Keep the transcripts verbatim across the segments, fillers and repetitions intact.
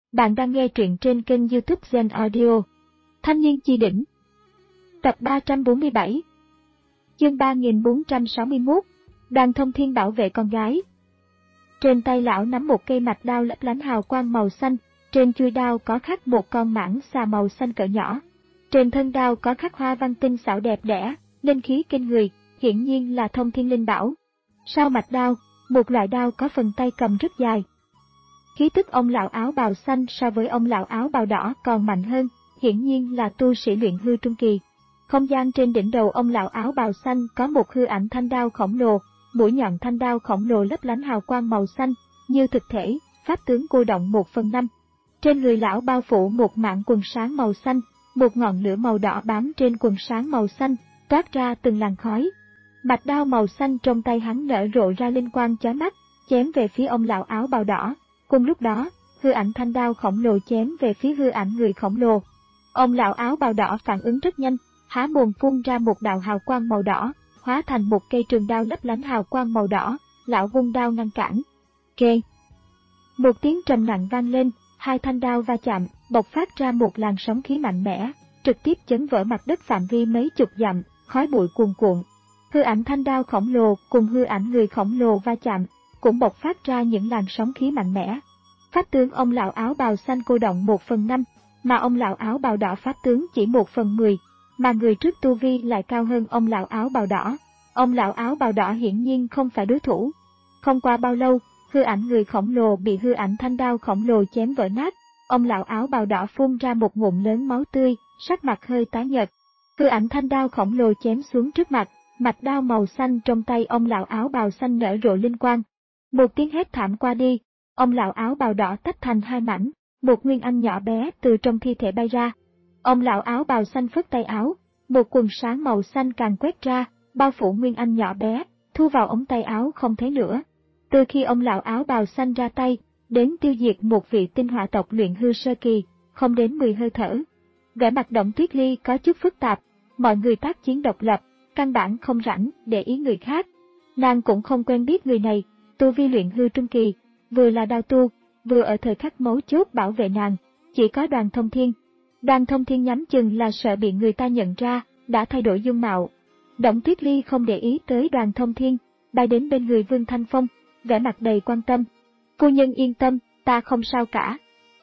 Bạn đang nghe truyện trên kênh YouTube Zen Audio. Thanh niên chi đỉnh. Tập ba trăm bốn mươi bảy. Chương ba nghìn bốn trăm sáu mươi mốt. Đoàn Thông Thiên bảo vệ con gái. Trên tay lão nắm một cây mạch đao lấp lánh hào quang màu xanh, trên chuôi đao có khắc một con mãng xà màu xanh cỡ nhỏ. Trên thân đao có khắc hoa văn tinh xảo đẹp đẽ, linh khí kinh người, hiển nhiên là Thông Thiên linh bảo. Sau mạch đao, một loại đao có phần tay cầm rất dài. Khí tức ông lão áo bào xanh so với ông lão áo bào đỏ còn mạnh hơn, hiển nhiên là tu sĩ luyện hư trung kỳ. Không gian trên đỉnh đầu ông lão áo bào xanh có một hư ảnh thanh đao khổng lồ, mũi nhọn thanh đao khổng lồ lấp lánh hào quang màu xanh, như thực thể, pháp tướng cô động một phần năm. Trên người lão bao phủ một mảng quần sáng màu xanh, một ngọn lửa màu đỏ bám trên quần sáng màu xanh, toát ra từng làn khói. Mạch đao màu xanh trong tay hắn nở rộ ra linh quang chói mắt, chém về phía ông lão áo bào đỏ. Cùng lúc đó, hư ảnh thanh đao khổng lồ chém về phía hư ảnh người khổng lồ. Ông lão áo bào đỏ phản ứng rất nhanh, há mồm phun ra một đạo hào quang màu đỏ, hóa thành một cây trường đao lấp lánh hào quang màu đỏ, lão vung đao ngăn cản. Kê! Một tiếng trầm nặng vang lên, hai thanh đao va chạm, bộc phát ra một làn sóng khí mạnh mẽ, trực tiếp chấn vỡ mặt đất phạm vi mấy chục dặm, khói bụi cuồn cuộn. Hư ảnh thanh đao khổng lồ cùng hư ảnh người khổng lồ va chạm, cũng bộc phát ra những làn sóng khí mạnh mẽ. Pháp tướng ông lão áo bào xanh cô động một phần năm, mà ông lão áo bào đỏ pháp tướng chỉ một phần mười, mà người trước tu vi lại cao hơn ông lão áo bào đỏ. Ông lão áo bào đỏ hiển nhiên không phải đối thủ. Không qua bao lâu, hư ảnh người khổng lồ bị hư ảnh thanh đao khổng lồ chém vỡ nát, ông lão áo bào đỏ phun ra một ngụm lớn máu tươi, sắc mặt hơi tái nhợt. Hư ảnh thanh đao khổng lồ chém xuống trước mặt, mạch đao màu xanh trong tay ông lão áo bào xanh nở rộ linh quang. Một tiếng hét thảm qua đi, ông lão áo bào đỏ tách thành hai mảnh, một nguyên anh nhỏ bé từ trong thi thể bay ra. Ông lão áo bào xanh phất tay áo, một quần sáng màu xanh càng quét ra, bao phủ nguyên anh nhỏ bé, thu vào ống tay áo không thấy nữa. Từ khi ông lão áo bào xanh ra tay, đến tiêu diệt một vị tinh hỏa tộc luyện hư sơ kỳ, không đến mười hơi thở. Vẻ mặt Động Tuyết Ly có chút phức tạp, mọi người tác chiến độc lập, căn bản không rảnh để ý người khác. Nàng cũng không quen biết người này, tu vi luyện hư trung kỳ, vừa là đao tu, vừa ở thời khắc mấu chốt bảo vệ nàng, chỉ có Đoàn Thông Thiên. Đoàn Thông Thiên nhắm chừng là sợ bị người ta nhận ra, đã thay đổi dung mạo. Động Tuyết Ly không để ý tới Đoàn Thông Thiên, bay đến bên người Vương Thanh Phong, vẻ mặt đầy quan tâm. Phu nhân yên tâm, ta không sao cả.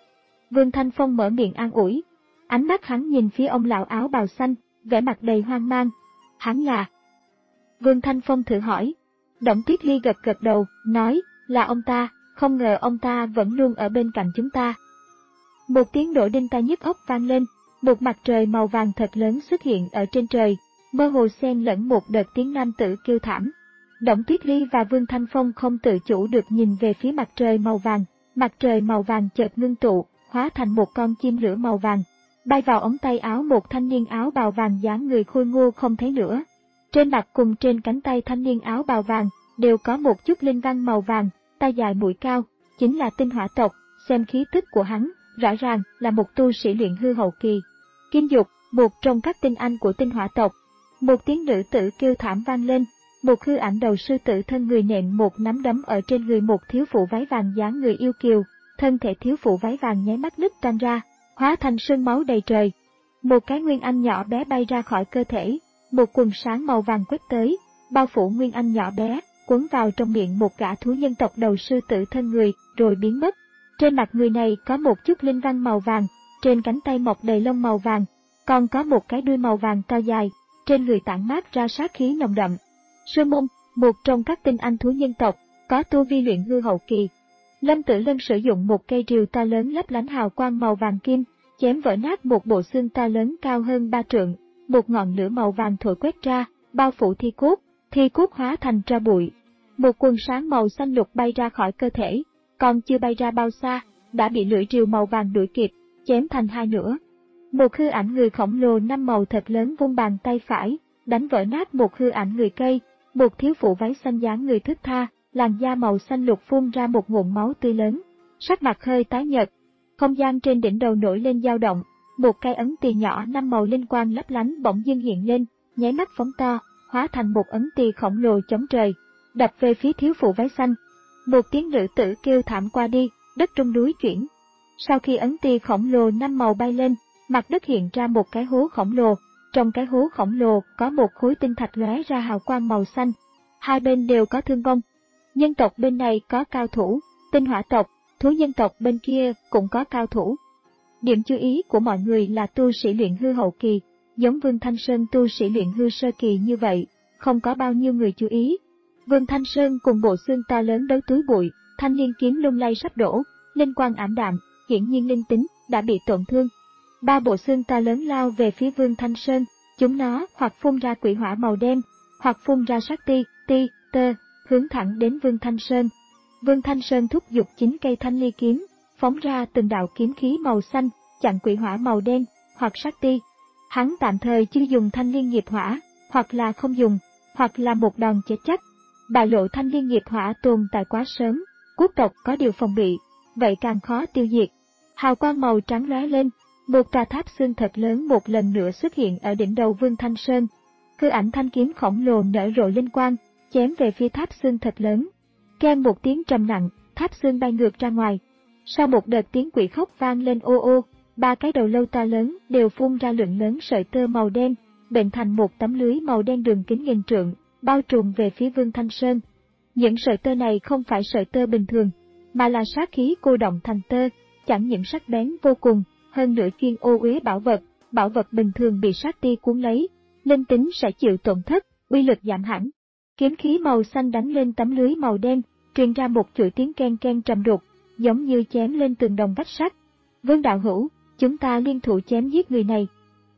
Vương Thanh Phong mở miệng an ủi, ánh mắt hắn nhìn phía ông lão áo bào xanh, vẻ mặt đầy hoang mang. Hắn là... Vương Thanh Phong thử hỏi. Động Tuyết Ly gật gật đầu, nói, là ông ta, không ngờ ông ta vẫn luôn ở bên cạnh chúng ta. Một tiếng nổ đinh tai nhức óc vang lên, một mặt trời màu vàng thật lớn xuất hiện ở trên trời, mơ hồ xen lẫn một đợt tiếng nam tử kêu thảm. Động Tuyết Ly và Vương Thanh Phong không tự chủ được nhìn về phía mặt trời màu vàng, mặt trời màu vàng chợt ngưng tụ, hóa thành một con chim lửa màu vàng, bay vào ống tay áo một thanh niên áo bào vàng dáng người khôi ngô không thấy nữa. Trên mặt cùng trên cánh tay thanh niên áo bào vàng đều có một chút linh văn màu vàng, tay dài mũi cao, chính là tinh hỏa tộc. Xem khí tức của hắn, rõ ràng là một tu sĩ luyện hư hậu kỳ. Kim Dục, một trong các tinh anh của tinh hỏa tộc. Một tiếng nữ tử kêu thảm vang lên, một hư ảnh đầu sư tử thân người nện một nắm đấm ở trên người một thiếu phụ váy vàng dáng người yêu kiều, thân thể thiếu phụ váy vàng nháy mắt nứt tan ra, hóa thành sương máu đầy trời. Một cái nguyên anh nhỏ bé bay ra khỏi cơ thể, một quần sáng màu vàng quét tới, bao phủ nguyên anh nhỏ bé, cuốn vào trong miệng một gã thú nhân tộc đầu sư tử thân người, rồi biến mất. Trên mặt người này có một chút linh văn màu vàng, trên cánh tay mọc đầy lông màu vàng, còn có một cái đuôi màu vàng to dài, trên người tản mát ra sát khí nồng đậm. Sư Môn, một trong các tinh anh thú nhân tộc, có tu vi luyện hư hậu kỳ. Lâm Tử Lân sử dụng một cây rìu to lớn lấp lánh hào quang màu vàng kim, chém vỡ nát một bộ xương to lớn cao hơn ba trượng, một ngọn lửa màu vàng thổi quét ra, bao phủ thi cốt, thi cốt hóa thành tro bụi. Một quần sáng màu xanh lục bay ra khỏi cơ thể, còn chưa bay ra bao xa, đã bị lưỡi rìu màu vàng đuổi kịp, chém thành hai nửa. Một hư ảnh người khổng lồ năm màu thật lớn vung bàn tay phải, đánh vỡ nát một hư ảnh người cây, một thiếu phụ váy xanh dáng người thướt tha, làn da màu xanh lục phun ra một ngụm máu tươi lớn, sắc mặt hơi tái nhợt. Không gian trên đỉnh đầu nổi lên dao động, một cái ấn tỳ nhỏ năm màu linh quang lấp lánh bỗng dưng hiện lên, nháy mắt phóng to, hóa thành một ấn tỳ khổng lồ chống trời, đập về phía thiếu phụ váy xanh. Một tiếng nữ tử kêu thảm qua đi, đất rung núi chuyển. Sau khi ấn ti khổng lồ năm màu bay lên, mặt đất hiện ra một cái hố khổng lồ. Trong cái hố khổng lồ có một khối tinh thạch lóe ra hào quang màu xanh. Hai bên đều có thương vong. Nhân tộc bên này có cao thủ, tinh hỏa tộc, thú nhân tộc bên kia cũng có cao thủ. Điểm chú ý của mọi người là tu sĩ luyện hư hậu kỳ, giống Vương Thanh Sơn tu sĩ luyện hư sơ kỳ như vậy, không có bao nhiêu người chú ý. Vương Thanh Sơn cùng bộ xương to lớn đấu túi bụi, thanh liên kiếm lung lay sắp đổ, linh quang ảm đạm, hiển nhiên linh tính đã bị tổn thương. Ba bộ xương to lớn lao về phía Vương Thanh Sơn, chúng nó hoặc phun ra quỷ hỏa màu đen, hoặc phun ra sát ti, ti, tơ, hướng thẳng đến Vương Thanh Sơn. Vương Thanh Sơn thúc giục chín cây thanh ly kiếm, phóng ra từng đạo kiếm khí màu xanh, chặn quỷ hỏa màu đen, hoặc sát ti. Hắn tạm thời chưa dùng thanh liên nghiệp hỏa, hoặc là không dùng, hoặc là một đòn chết chắc. Bại lộ thanh liên nghiệp hỏa tồn tại quá sớm, quốc tộc có điều phòng bị, vậy càng khó tiêu diệt. Hào quang màu trắng lóe lên, một tòa tháp xương thật lớn một lần nữa xuất hiện ở đỉnh đầu Vương Thanh Sơn. Hư ảnh thanh kiếm khổng lồ nở rộ linh quang, chém về phía tháp xương thật lớn. Keng một tiếng trầm nặng, tháp xương bay ngược ra ngoài. Sau một đợt tiếng quỷ khóc vang lên ô ô, ba cái đầu lâu to lớn đều phun ra lượng lớn sợi tơ màu đen, bệnh thành một tấm lưới màu đen đường kính nghìn trượng, bao trùm về phía Vương Thanh Sơn. Những sợi tơ này không phải sợi tơ bình thường, mà là sát khí cô động thành tơ, chẳng những sắc bén vô cùng, hơn nữa chuyên ô uế bảo vật, bảo vật bình thường bị sát ti cuốn lấy, linh tính sẽ chịu tổn thất, uy lực giảm hẳn. Kiếm khí màu xanh đánh lên tấm lưới màu đen, truyền ra một chuỗi tiếng ken ken trầm đục, giống như chém lên tường đồng vách sắt. Vương đạo hữu, chúng ta liên thủ chém giết người này.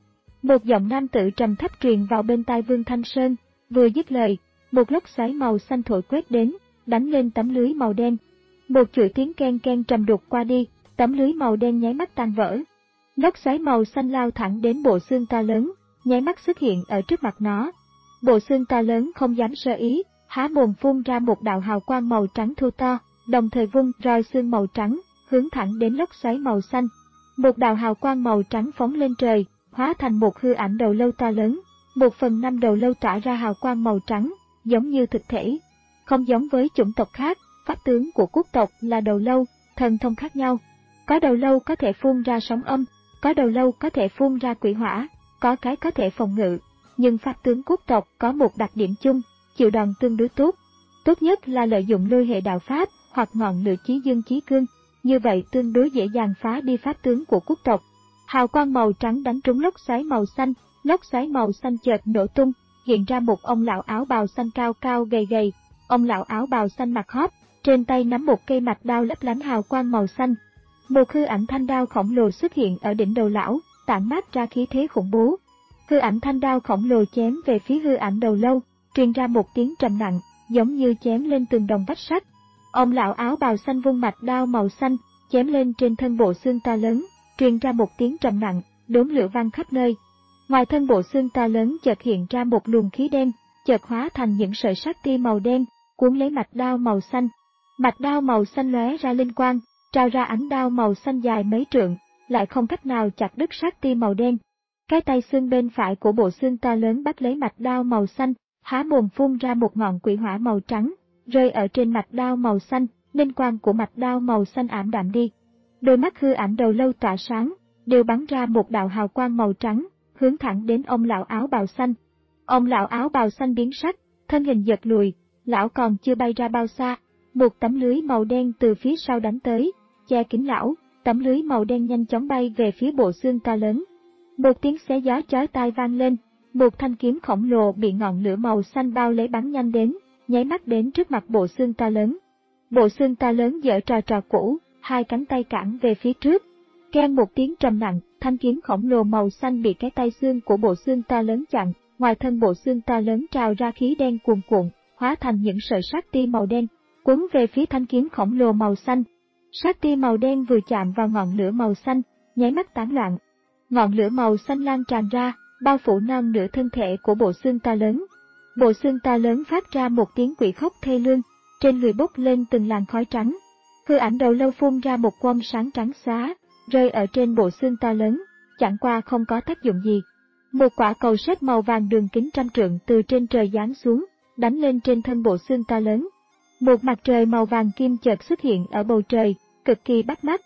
Một giọng nam tử trầm thấp truyền vào bên tai Vương Thanh Sơn, vừa dứt lời, một lốc xoáy màu xanh thổi quét đến, đánh lên tấm lưới màu đen. Một chuỗi tiếng ken ken trầm đục qua đi, tấm lưới màu đen nháy mắt tan vỡ. Lốc xoáy màu xanh lao thẳng đến bộ xương to lớn, nháy mắt xuất hiện ở trước mặt nó. Bộ xương to lớn không dám sơ ý, há mồm phun ra một đạo hào quang màu trắng thô to, đồng thời vung roi xương màu trắng, hướng thẳng đến lốc xoáy màu xanh. Một đạo hào quang màu trắng phóng lên trời, hóa thành một hư ảnh đầu lâu to lớn. Một phần năm đầu lâu tỏa ra hào quang màu trắng, giống như thực thể. Không giống với chủng tộc khác, pháp tướng của quốc tộc là đầu lâu, thần thông khác nhau. Có đầu lâu có thể phun ra sóng âm, có đầu lâu có thể phun ra quỷ hỏa, có cái có thể phòng ngự. Nhưng pháp tướng quốc tộc có một đặc điểm chung, chịu đòn tương đối tốt. Tốt nhất là lợi dụng lôi hệ đạo pháp hoặc ngọn lửa chí dương chí cương, như vậy tương đối dễ dàng phá đi pháp tướng của quốc tộc. Hào quang màu trắng đánh trúng lốc xoáy màu xanh, lốc xoáy màu xanh chợt nổ tung, hiện ra một ông lão áo bào xanh cao cao gầy gầy. Ông lão áo bào xanh mặt hóp, trên tay nắm một cây mạch đao lấp lánh hào quang màu xanh. Một hư ảnh thanh đao khổng lồ xuất hiện ở đỉnh đầu lão, tản mát ra khí thế khủng bố. Hư ảnh thanh đao khổng lồ chém về phía hư ảnh đầu lâu, truyền ra một tiếng trầm nặng, giống như chém lên tường đồng vách sắt. Ông lão áo bào xanh vung mạch đao màu xanh, chém lên trên thân bộ xương to lớn, truyền ra một tiếng trầm nặng, đốm lửa vang khắp nơi. Ngoài thân bộ xương to lớn chợt hiện ra một luồng khí đen, chợt hóa thành những sợi sát ti màu đen, cuốn lấy mạch đao màu xanh. Mạch đao màu xanh lóe ra linh quang, trao ra ánh đao màu xanh dài mấy trượng, lại không cách nào chặt đứt sát ti màu đen. Cái tay xương bên phải của bộ xương to lớn bắt lấy mạch đao màu xanh, há mồm phun ra một ngọn quỷ hỏa màu trắng, rơi ở trên mạch đao màu xanh, linh quang của mạch đao màu xanh ảm đạm đi. Đôi mắt hư ảnh đầu lâu tỏa sáng, đều bắn ra một đạo hào quang màu trắng, hướng thẳng đến ông lão áo bào xanh. Ông lão áo bào xanh biến sắc, thân hình giật lùi, lão còn chưa bay ra bao xa, một tấm lưới màu đen từ phía sau đánh tới, che kín lão, tấm lưới màu đen nhanh chóng bay về phía bộ xương to lớn. Một tiếng xé gió chói tai vang lên, một thanh kiếm khổng lồ bị ngọn lửa màu xanh bao lấy bắn nhanh đến, nháy mắt đến trước mặt bộ xương to lớn. Bộ xương to lớn giở trò trò cũ, hai cánh tay cản về phía trước. Keng một tiếng trầm nặng, thanh kiếm khổng lồ màu xanh bị cái tay xương của bộ xương to lớn chặn, ngoài thân bộ xương to lớn trào ra khí đen cuồn cuộn, hóa thành những sợi sát ti màu đen, cuốn về phía thanh kiếm khổng lồ màu xanh. Sát ti màu đen vừa chạm vào ngọn lửa màu xanh, nháy mắt tán loạn. Ngọn lửa màu xanh lan tràn ra, bao phủ non nửa thân thể của bộ xương to lớn. Bộ xương to lớn phát ra một tiếng quỷ khóc thê lương, trên người bốc lên từng làn khói trắng. Hư ảnh đầu lâu phun ra một quang sáng trắng xóa, rơi ở trên bộ xương to lớn, chẳng qua không có tác dụng gì. Một quả cầu sét màu vàng đường kính trăm trượng từ trên trời giáng xuống, đánh lên trên thân bộ xương to lớn. Một mặt trời màu vàng kim chợt xuất hiện ở bầu trời, cực kỳ bắt mắt.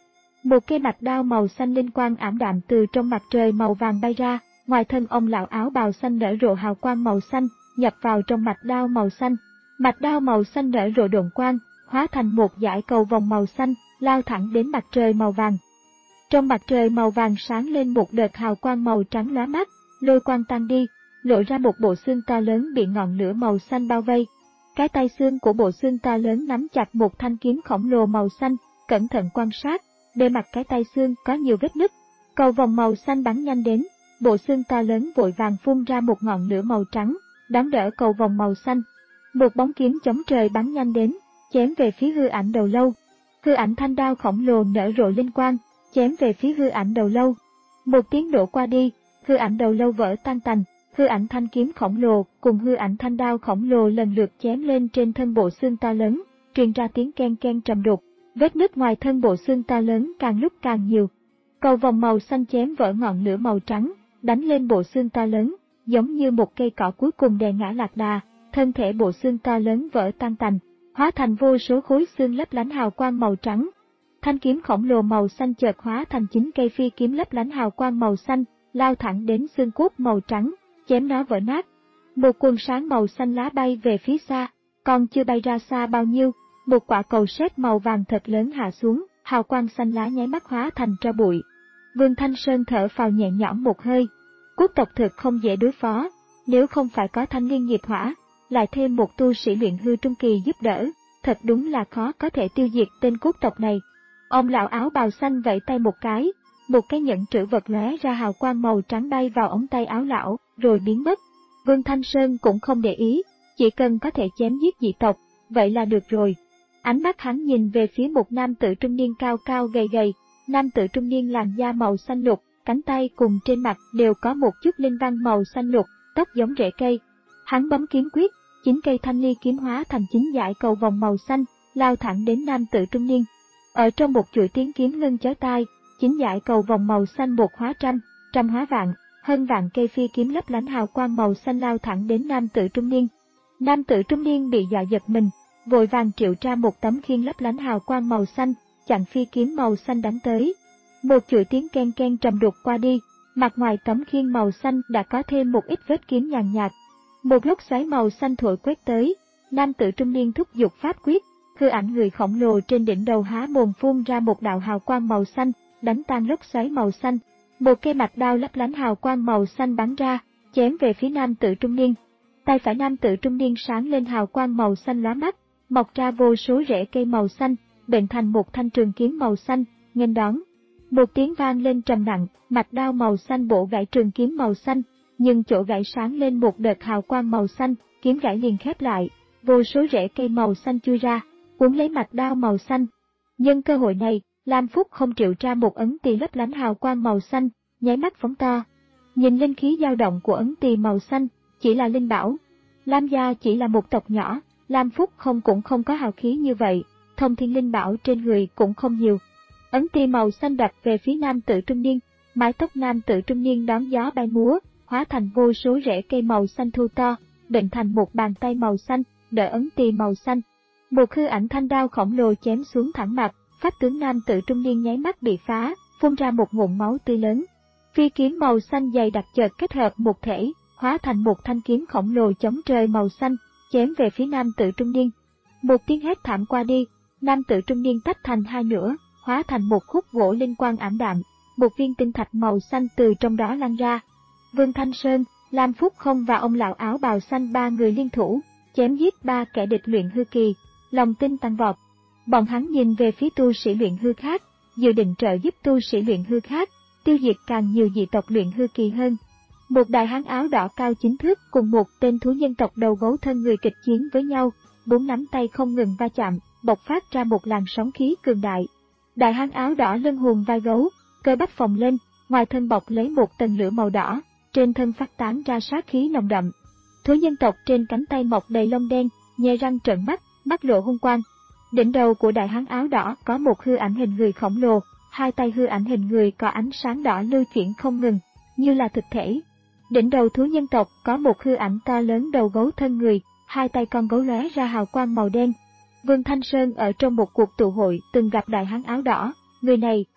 Một cây mạch đao màu xanh linh quang ảm đạm từ trong mặt trời màu vàng bay ra, ngoài thân ông lão áo bào xanh nở rộ hào quang màu xanh, nhập vào trong mạch đao màu xanh. Mạch đao màu xanh nở rộ độn quang, hóa thành một dải cầu vòng màu xanh, lao thẳng đến mặt trời màu vàng. Trong mặt trời màu vàng sáng lên một đợt hào quang màu trắng lóa mắt, lôi quang tan đi, lộ ra một bộ xương to lớn bị ngọn lửa màu xanh bao vây. Cái tay xương của bộ xương to lớn nắm chặt một thanh kiếm khổng lồ màu xanh, cẩn thận quan sát, bề mặt cái tay xương có nhiều vết nứt. Cầu vòng màu xanh bắn nhanh đến, bộ xương to lớn vội vàng phun ra một ngọn lửa màu trắng, đón đỡ cầu vòng màu xanh. Một bóng kiếm chống trời bắn nhanh đến, chém về phía hư ảnh đầu lâu. Hư ảnh thanh đao khổng lồ nở rộ linh quang, chém về phía hư ảnh đầu lâu. Một tiếng nổ qua đi, hư ảnh đầu lâu vỡ tan tành, hư ảnh thanh kiếm khổng lồ cùng hư ảnh thanh đao khổng lồ lần lượt chém lên trên thân bộ xương to lớn, truyền ra tiếng ken ken trầm đục. Vết nứt ngoài thân bộ xương to lớn càng lúc càng nhiều. Cầu vòng màu xanh chém vỡ ngọn lửa màu trắng, đánh lên bộ xương to lớn, giống như một cây cỏ cuối cùng đè ngã lạc đà, thân thể bộ xương to lớn vỡ tan tành, hóa thành vô số khối xương lấp lánh hào quang màu trắng. Thanh kiếm khổng lồ màu xanh chợt hóa thành chín cây phi kiếm lấp lánh hào quang màu xanh, lao thẳng đến xương cốt màu trắng, chém nó vỡ nát. Một quần sáng màu xanh lá bay về phía xa, còn chưa bay ra xa bao nhiêu, một quả cầu sét màu vàng thật lớn hạ xuống, hào quang xanh lá nháy mắt hóa thành tro bụi. Vương Thanh Sơn thở phào nhẹ nhõm một hơi. Quốc tộc thực không dễ đối phó, nếu không phải có thanh liên nghiệp hỏa, lại thêm một tu sĩ luyện hư trung kỳ giúp đỡ, thật đúng là khó có thể tiêu diệt tên quốc tộc này. Ông lão áo bào xanh vẫy tay một cái, một cái nhẫn trữ vật lóe ra hào quang màu trắng bay vào ống tay áo lão, rồi biến mất. Vương Thanh Sơn cũng không để ý, chỉ cần có thể chém giết dị tộc, vậy là được rồi. Ánh mắt hắn nhìn về phía một nam tử trung niên cao cao gầy gầy, nam tử trung niên làn da màu xanh lục, cánh tay cùng trên mặt đều có một chút linh văn màu xanh lục, tóc giống rễ cây. Hắn bấm kiếm quyết, chín cây thanh ly kiếm hóa thành chín dải cầu vòng màu xanh, lao thẳng đến nam tử trung niên. Ở trong một chuỗi tiếng kiếm ngân chói tai, chín dải cầu vòng màu xanh một hóa trăm, trăm hóa vạn, hơn vạn cây phi kiếm lấp lánh hào quang màu xanh lao thẳng đến nam tử trung niên. Nam tử trung niên bị dọa giật mình, vội vàng triệu ra một tấm khiên lấp lánh hào quang màu xanh, chặn phi kiếm màu xanh đánh tới. Một chuỗi tiếng ken ken trầm đục qua đi, mặt ngoài tấm khiên màu xanh đã có thêm một ít vết kiếm nhàn nhạt. Một lốc xoáy màu xanh thổi quét tới, nam tử trung niên thúc giục pháp quyết, hư ảnh người khổng lồ trên đỉnh đầu há mồm phun ra một đạo hào quang màu xanh, đánh tan lốc xoáy màu xanh. Một cây mạch đao lấp lánh hào quang màu xanh bắn ra, chém về phía nam tử trung niên. Tay phải nam tử trung niên sáng lên hào quang màu xanh lóa mắt, mọc ra vô số rễ cây màu xanh, bệnh thành một thanh trường kiếm màu xanh, nghênh đón. Một tiếng vang lên trầm nặng, mạch đao màu xanh bổ gãy trường kiếm màu xanh, nhưng chỗ gãy sáng lên một đợt hào quang màu xanh, kiếm gãy liền khép lại, vô số rễ cây màu xanh chui ra, cuốn lấy mạch đao màu xanh. Nhân cơ hội này, Lam Phúc không triệu ra một ấn tỳ lấp lánh hào quang màu xanh, nháy mắt phóng to. Nhìn linh khí dao động của ấn tỳ màu xanh, chỉ là linh bảo. Lam gia chỉ là một tộc nhỏ, Lam Phúc không cũng không có hào khí như vậy, thông thiên linh bảo trên người cũng không nhiều. Ấn tỳ màu xanh đập về phía nam tử trung niên, mái tóc nam tử trung niên đón gió bay múa, hóa thành vô số rễ cây màu xanh thu to, bệnh thành một bàn tay màu xanh, đỡ ấn tỳ màu xanh. Một hư ảnh thanh đao khổng lồ chém xuống thẳng mặt, pháp tướng nam tử trung niên nháy mắt bị phá, phun ra một ngụm máu tươi lớn. Phi kiếm màu xanh dày đặc chợt kết hợp một thể, hóa thành một thanh kiếm khổng lồ chống trời màu xanh, chém về phía nam tử trung niên. Một tiếng hét thảm qua đi, nam tử trung niên tách thành hai nửa, hóa thành một khúc gỗ linh quang ảm đạm, một viên tinh thạch màu xanh từ trong đó lan ra. Vương Thanh Sơn, Lam Phúc Không và ông lão áo bào xanh ba người liên thủ, chém giết ba kẻ địch luyện hư kỳ, lòng tin tăng vọt. Bọn hắn nhìn về phía tu sĩ luyện hư khác, dự định trợ giúp tu sĩ luyện hư khác, tiêu diệt càng nhiều dị tộc luyện hư kỳ hơn. Một đại hán áo đỏ cao chín thước cùng một tên thú nhân tộc đầu gấu thân người kịch chiến với nhau, bốn nắm tay không ngừng va chạm, bộc phát ra một làn sóng khí cường đại. Đại hán áo đỏ lưng hùm vai gấu, cơ bắp phồng lên, ngoài thân bọc lấy một tầng lửa màu đỏ, trên thân phát tán ra sát khí nồng đậm. Thú nhân tộc trên cánh tay mọc đầy lông đen, nhe răng trợn mắt, mắt lộ hung quang. Đỉnh đầu của đại hán áo đỏ có một hư ảnh hình người khổng lồ, hai tay hư ảnh hình người có ánh sáng đỏ lưu chuyển không ngừng, như là thực thể. Đỉnh đầu thú nhân tộc có một hư ảnh to lớn đầu gấu thân người, hai tay con gấu lóe ra hào quang màu đen. Vương Thanh Sơn ở trong một cuộc tụ hội từng gặp đại hán áo đỏ, người này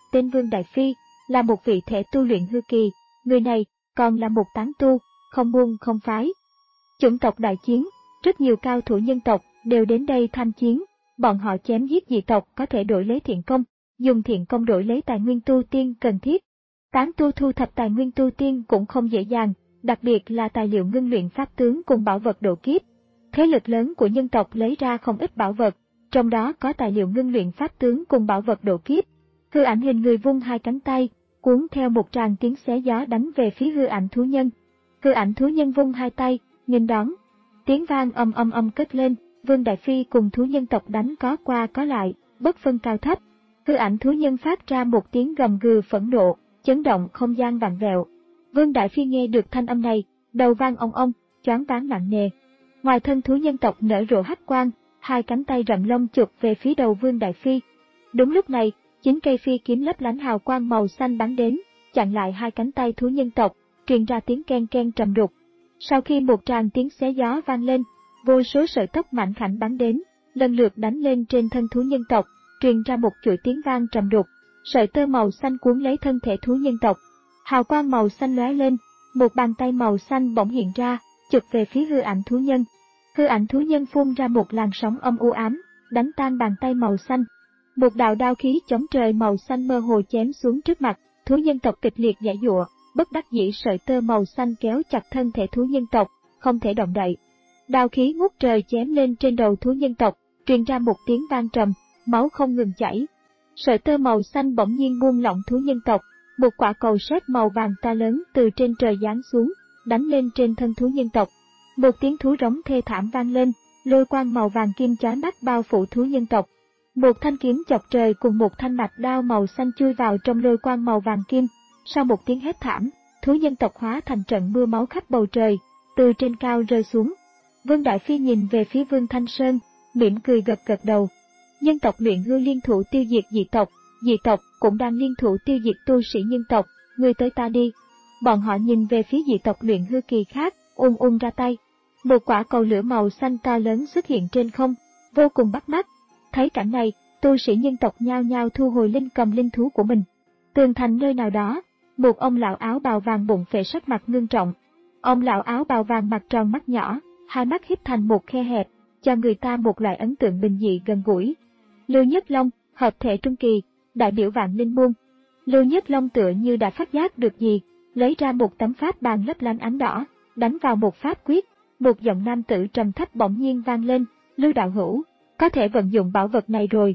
tên Vương Đại Phi, là một vị thể tu luyện hư kỳ, người này còn là một tán tu, không buông không phái. Chủng tộc đại chiến, rất nhiều cao thủ nhân tộc đều đến đây tham chiến, bọn họ chém giết dị tộc có thể đổi lấy thiện công, dùng thiện công đổi lấy tài nguyên tu tiên cần thiết. Tán tu thu thập tài nguyên tu tiên cũng không dễ dàng, đặc biệt là tài liệu ngưng luyện pháp tướng cùng bảo vật độ kiếp. Thế lực lớn của nhân tộc lấy ra không ít bảo vật, trong đó có tài liệu ngưng luyện pháp tướng cùng bảo vật độ kiếp. Hư ảnh hình người vung hai cánh tay, cuốn theo một tràng tiếng xé gió đánh về phía hư ảnh thú nhân. Hư ảnh thú nhân vung hai tay, nghênh đón. Tiếng vang ầm ầm ầm cất lên, Vương Đại Phi cùng thú nhân tộc đánh có qua có lại, bất phân cao thấp. Hư ảnh thú nhân phát ra một tiếng gầm gừ phẫn nộ, chấn động không gian vặn vẹo. Vương Đại Phi nghe được thanh âm này, đầu vang ong ong, choáng váng nặng nề. Ngoài thân thú nhân tộc nở rộ hắc quang, hai cánh tay rậm lông chụp về phía đầu Vương Đại Phi. Đúng lúc này, chín cây phi kiếm lấp lánh hào quang màu xanh bắn đến, chặn lại hai cánh tay thú nhân tộc, truyền ra tiếng ken ken trầm đục. Sau khi một tràng tiếng xé gió vang lên, vô số sợi tóc mảnh khảnh bắn đến, lần lượt đánh lên trên thân thú nhân tộc, truyền ra một chuỗi tiếng vang trầm đục. Sợi tơ màu xanh cuốn lấy thân thể thú nhân tộc, hào quang màu xanh lóe lên, một bàn tay màu xanh bỗng hiện ra, chụp về phía hư ảnh thú nhân. Hư ảnh thú nhân phun ra một làn sóng âm u ám, đánh tan bàn tay màu xanh. Một đạo đao khí chống trời màu xanh mơ hồ chém xuống trước mặt, thú nhân tộc kịch liệt giãy giụa, bất đắc dĩ sợi tơ màu xanh kéo chặt thân thể thú nhân tộc, không thể động đậy. Đao khí ngút trời chém lên trên đầu thú nhân tộc, truyền ra một tiếng vang trầm, máu không ngừng chảy. Sợi tơ màu xanh bỗng nhiên buông lỏng thú nhân tộc, một quả cầu sét màu vàng to lớn từ trên trời giáng xuống, đánh lên trên thân thú nhân tộc. Một tiếng thú rống thê thảm vang lên, lôi quang màu vàng kim chói mắt bao phủ thú nhân tộc. Một thanh kiếm chọc trời cùng một thanh mạch đao màu xanh chui vào trong lôi quang màu vàng kim. Sau một tiếng hét thảm, thú nhân tộc hóa thành trận mưa máu khắp bầu trời, từ trên cao rơi xuống. Vương Đại Phi nhìn về phía Vương Thanh Sơn, mỉm cười gật gật đầu. Nhân tộc luyện hư liên thủ tiêu diệt dị tộc, dị tộc cũng đang liên thủ tiêu diệt tu sĩ nhân tộc, ngươi tới ta đi. Bọn họ nhìn về phía dị tộc luyện hư kỳ khác, ung ung ra tay. Một quả cầu lửa màu xanh to lớn xuất hiện trên không, vô cùng bắt mắt. Thấy cảnh này, tu sĩ nhân tộc nhao nhao thu hồi linh cầm linh thú của mình. Tường thành nơi nào đó, một ông lão áo bào vàng bụng phệ sắc mặt ngưng trọng. Ông lão áo bào vàng mặt tròn mắt nhỏ, hai mắt híp thành một khe hẹp, cho người ta một loại ấn tượng bình dị gần gũi. Lưu Nhất Long, hợp thể trung kỳ, đại biểu Vạn Linh Môn. Lưu Nhất Long tựa như đã phát giác được gì, lấy ra một tấm pháp bàn lấp lánh ánh đỏ, đánh vào một pháp quyết. Một giọng nam tử trầm thấp bỗng nhiên vang lên, Lưu đạo hữu, có thể vận dụng bảo vật này rồi.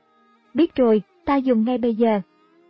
Biết rồi, ta dùng ngay bây giờ.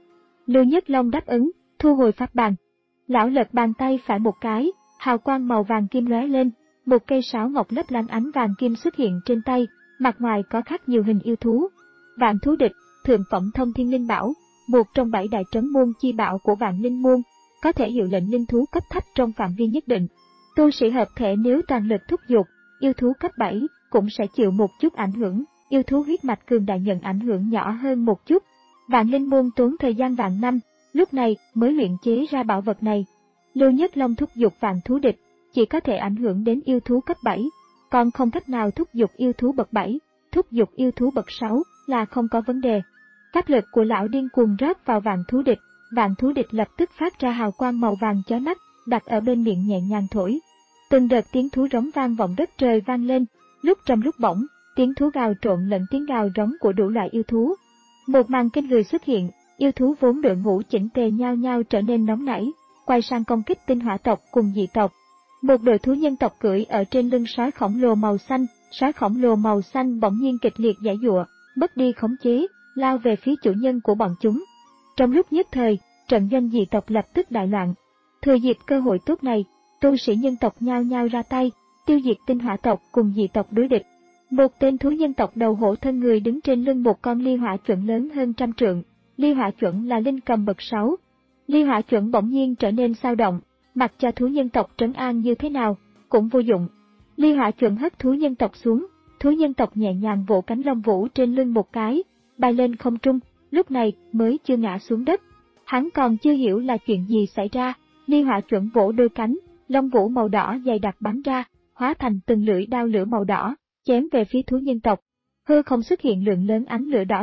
Lưu Nhất Long đáp ứng, thu hồi pháp bàn. Lão lật bàn tay phải một cái, hào quang màu vàng kim lóe lên, một cây sáo ngọc lấp lánh ánh vàng kim xuất hiện trên tay, mặt ngoài có khắc nhiều hình yêu thú. Vạn thú địch, thượng phẩm thông thiên linh bảo, một trong bảy đại trấn môn chi bảo của Vạn Linh Môn, có thể hiệu lệnh linh thú cấp thấp trong phạm vi nhất định. Tu sĩ hợp thể nếu toàn lực thúc giục, yêu thú cấp bảy cũng sẽ chịu một chút ảnh hưởng, yêu thú huyết mạch cường đại nhận ảnh hưởng nhỏ hơn một chút. Vạn Linh Môn tốn thời gian vạn năm, lúc này mới luyện chế ra bảo vật này. Lưu Nhất Long thúc giục vạn thú địch, chỉ có thể ảnh hưởng đến yêu thú cấp bảy, còn không cách nào thúc giục yêu thú bậc bảy, thúc giục yêu thú bậc sáu là không có vấn đề. Pháp lực của lão điên cuồng rót vào vạn thú địch, vạn thú địch lập tức phát ra hào quang màu vàng chói mắt, đặt ở bên miệng nhẹ nhàng thổi. Từng đợt tiếng thú rống vang vọng đất trời vang lên, lúc trầm lúc bổng, tiếng thú gào trộn lẫn tiếng gào rống của đủ loại yêu thú. Một màn kinh người xuất hiện, yêu thú vốn đội ngũ chỉnh tề nhao nhao trở nên nóng nảy, quay sang công kích tinh hỏa tộc cùng dị tộc. Một đội thú nhân tộc cưỡi ở trên lưng sói khổng lồ màu xanh, sói khổng lồ màu xanh bỗng nhiên kịch liệt giãy giụa, mất đi khống chế, lao về phía chủ nhân của bọn chúng. Trong lúc nhất thời, trận doanh dị tộc lập tức đại loạn. Thừa dịp cơ hội tốt này, tu sĩ nhân tộc nhao nhao ra tay, tiêu diệt tinh hỏa tộc cùng dị tộc đối địch. Một tên thú nhân tộc đầu hổ thân người đứng trên lưng một con ly hỏa chuẩn lớn hơn trăm trượng. Ly hỏa chuẩn là linh cầm bậc sáu. Ly hỏa chuẩn bỗng nhiên trở nên sao động, mặc cho thú nhân tộc trấn an như thế nào, cũng vô dụng. Ly hỏa chuẩn hất thú nhân tộc xuống, thú nhân tộc nhẹ nhàng vỗ cánh lông vũ trên lưng một cái, bay lên không trung, lúc này mới chưa ngã xuống đất. Hắn còn chưa hiểu là chuyện gì xảy ra, ly hỏa chuẩn vỗ đôi cánh, lông vũ màu đỏ dày đặc bắn ra, hóa thành từng lưỡi đao lửa màu đỏ, chém về phía thú nhân tộc. Hư không xuất hiện lượng lớn ánh lửa đỏ rực,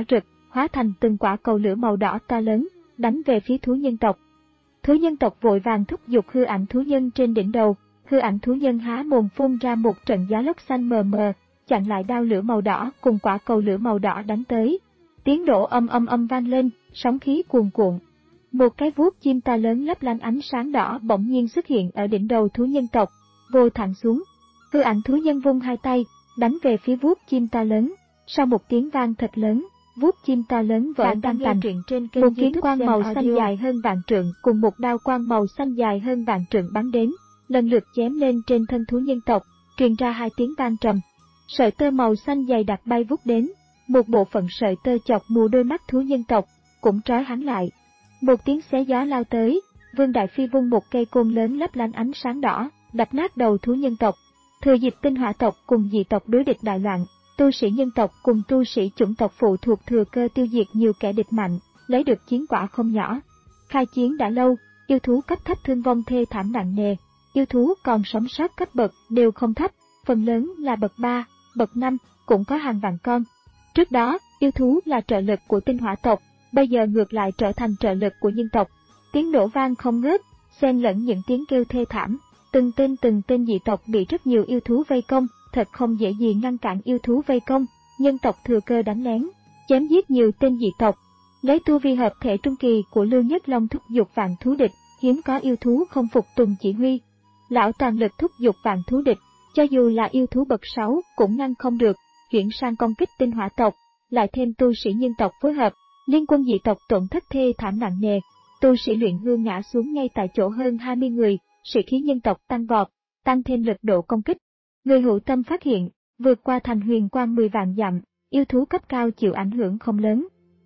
hóa thành từng quả cầu lửa màu đỏ to lớn, đánh về phía thú nhân tộc. Thú nhân tộc vội vàng thúc giục hư ảnh thú nhân trên đỉnh đầu, hư ảnh thú nhân há mồm phun ra một trận gió lốc xanh mờ mờ, chặn lại đao lửa màu đỏ cùng quả cầu lửa màu đỏ đánh tới. Tiếng nổ âm âm âm vang lên, sóng khí cuồn cuộn. Một cái vuốt chim to lớn lấp lánh ánh sáng đỏ bỗng nhiên xuất hiện ở đỉnh đầu thú nhân tộc, vô thẳng xuống. Hư ảnh thú nhân vung hai tay, đánh về phía vuốt chim to lớn. Sau một tiếng vang thật lớn, vuốt chim to lớn vỡ tan tành. Một kiếm quang màu xanh dài hơn vạn trượng cùng một đao quang màu xanh dài hơn vạn trượng bắn đến, lần lượt chém lên trên thân thú nhân tộc, truyền ra hai tiếng vang trầm. Sợi tơ màu xanh dày đặc bay vút đến, một bộ phận sợi tơ chọc mù đôi mắt thú nhân tộc, cũng trói hắn lại. Một tiếng xé gió lao tới, Vương Đại Phi vung một cây côn lớn lấp lánh ánh sáng đỏ, đập nát đầu thú nhân tộc. Thừa dịp tinh hỏa tộc cùng dị tộc đối địch đại loạn, tu sĩ nhân tộc cùng tu sĩ chủng tộc phụ thuộc thừa cơ tiêu diệt nhiều kẻ địch mạnh, lấy được chiến quả không nhỏ. Khai chiến đã lâu, yêu thú cấp thấp thương vong thê thảm nặng nề, yêu thú còn sống sót cấp bậc đều không thấp, phần lớn là bậc ba, bậc năm, cũng có hàng vạn con. Trước đó, yêu thú là trợ lực của tinh hỏa tộc, bây giờ ngược lại trở thành trợ lực của nhân tộc. Tiếng nổ vang không ngớt, xen lẫn những tiếng kêu thê thảm, từng tên từng tên dị tộc bị rất nhiều yêu thú vây công, thật không dễ gì ngăn cản yêu thú vây công. Nhân tộc thừa cơ đánh lén, chém giết nhiều tên dị tộc. Lấy tu vi hợp thể trung kỳ của Lưu Nhất Long thúc giục vạn thú địch, hiếm có yêu thú không phục tùng chỉ huy. Lão toàn lực thúc giục vạn thú địch, cho dù là yêu thú bậc sáu cũng ngăn không được, chuyển sang công kích tinh hỏa tộc, lại thêm tu sĩ nhân tộc phối hợp, liên quân dị tộc tổn thất thê thảm nặng nề, tu sĩ luyện hư ngã xuống ngay tại chỗ hơn hai mươi người, sĩ khí nhân tộc tăng vọt, tăng thêm lực độ công kích. Người hữu tâm phát hiện, vượt qua thành huyền quang mười vạn dặm, yêu thú cấp cao chịu ảnh hưởng không lớn.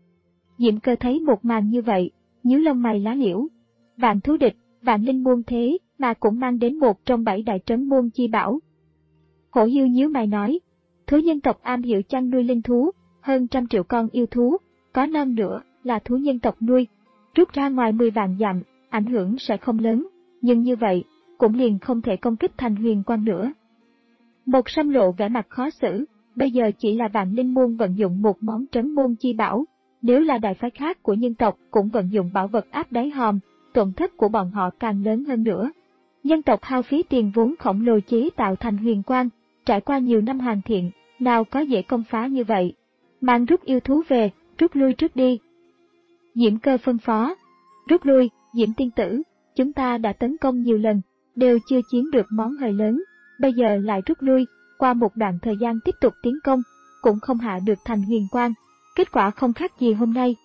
Diệm Cơ thấy một màn như vậy, nhíu lông mày lá liễu. Vạn thú địch, vạn linh muôn thế, mà cũng mang đến một trong bảy đại trấn muôn chi bảo. Hổ Hiêu nhíu mày nói, thú nhân tộc am hiểu chăn nuôi linh thú, hơn trăm triệu con yêu thú, có non nữa là thú nhân tộc nuôi. Rút ra ngoài mười vạn dặm, ảnh hưởng sẽ không lớn, nhưng như vậy, cũng liền không thể công kích thành huyền quang nữa. Một Sâm lộ vẻ mặt khó xử, bây giờ chỉ là vạn linh môn vận dụng một món trấn môn chi bảo, nếu là đại phái khác của nhân tộc cũng vận dụng bảo vật áp đáy hòm, tổn thất của bọn họ càng lớn hơn nữa. Nhân tộc hao phí tiền vốn khổng lồ chế tạo thành huyền quang, trải qua nhiều năm hoàn thiện, nào có dễ công phá như vậy. Mang rút yêu thú về, rút lui trước đi. Diễm Cơ phân phó, rút lui, Diễm tiên tử, chúng ta đã tấn công nhiều lần, đều chưa chiếm được món hời lớn, bây giờ lại rút lui, qua một đoạn thời gian tiếp tục tiến công, cũng không hạ được thành huyền quang, kết quả không khác gì hôm nay.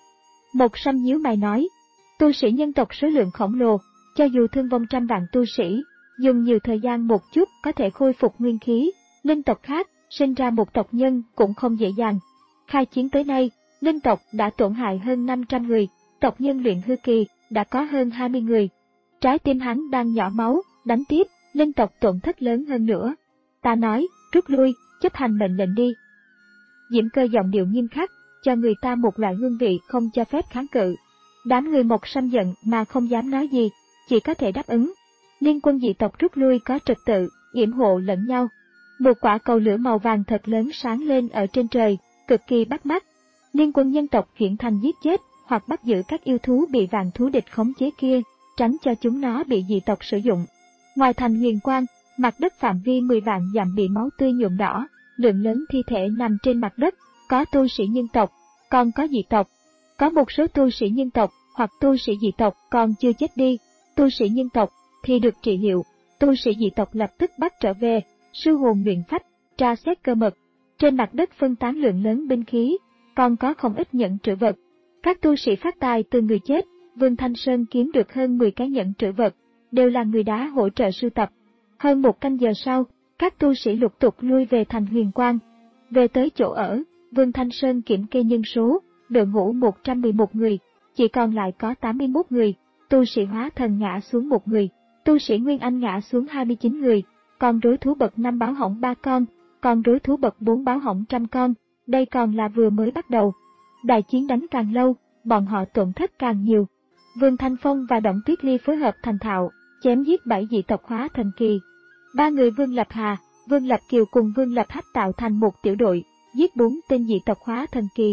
Một Sâm nhíu mày nói, tu sĩ nhân tộc số lượng khổng lồ, cho dù thương vong trăm vạn tu sĩ, dùng nhiều thời gian một chút có thể khôi phục nguyên khí, linh tộc khác, sinh ra một tộc nhân cũng không dễ dàng. Khai chiến tới nay, linh tộc đã tổn hại hơn năm trăm người, tộc nhân luyện hư kỳ đã có hơn hai mươi người. Trái tim hắn đang nhỏ máu, đánh tiếp, linh tộc tổn thất lớn hơn nữa. Ta nói, rút lui, chấp hành mệnh lệnh đi. Diễm Cơ giọng điệu nghiêm khắc, cho người ta một loại hương vị không cho phép kháng cự. Đám người Một Sâm giận mà không dám nói gì, chỉ có thể đáp ứng. Liên quân dị tộc rút lui có trật tự, yểm hộ lẫn nhau. Một quả cầu lửa màu vàng thật lớn sáng lên ở trên trời, cực kỳ bắt mắt. Liên quân nhân tộc chuyển thành giết chết hoặc bắt giữ các yêu thú bị vạn thú địch khống chế kia, tránh cho chúng nó bị dị tộc sử dụng. Ngoài thành huyền quang, mặt đất phạm vi mười vạn dặm bị máu tươi nhuộm đỏ, lượng lớn thi thể nằm trên mặt đất, có tu sĩ nhân tộc, còn có dị tộc. Có một số tu sĩ nhân tộc hoặc tu sĩ dị tộc còn chưa chết đi, tu sĩ nhân tộc thì được trị liệu, tu sĩ dị tộc lập tức bắt trở về, sư hồn luyện phách, tra xét cơ mật. Trên mặt đất phân tán lượng lớn binh khí, còn có không ít nhẫn trữ vật. Các tu sĩ phát tài từ người chết, Vương Thanh Sơn kiếm được hơn mười cái nhẫn trữ vật, đều là người đá hỗ trợ sưu tập. Hơn một canh giờ sau, các tu sĩ lục tục lui về thành huyền quang. Về tới chỗ ở, Vương Thanh Sơn kiểm kê nhân số, đội ngũ một trăm mười một người, chỉ còn lại có tám mươi mốt người, tu sĩ hóa thần ngã xuống một người, tu sĩ Nguyên Anh ngã xuống hai mươi chín người, còn đối thú bậc năm báo hỏng ba con, còn đối thú bậc bốn báo hỏng trăm con, đây còn là vừa mới bắt đầu. Đại chiến đánh càng lâu, bọn họ tổn thất càng nhiều. Vương Thanh Phong và Động Tuyết Ly phối hợp thành thạo, chém giết bảy dị tộc hóa thần kỳ. Ba người Vương Lập Hà, Vương Lập Kiều cùng Vương Lập Hách tạo thành một tiểu đội, giết bốn tên dị tộc hóa thần kỳ,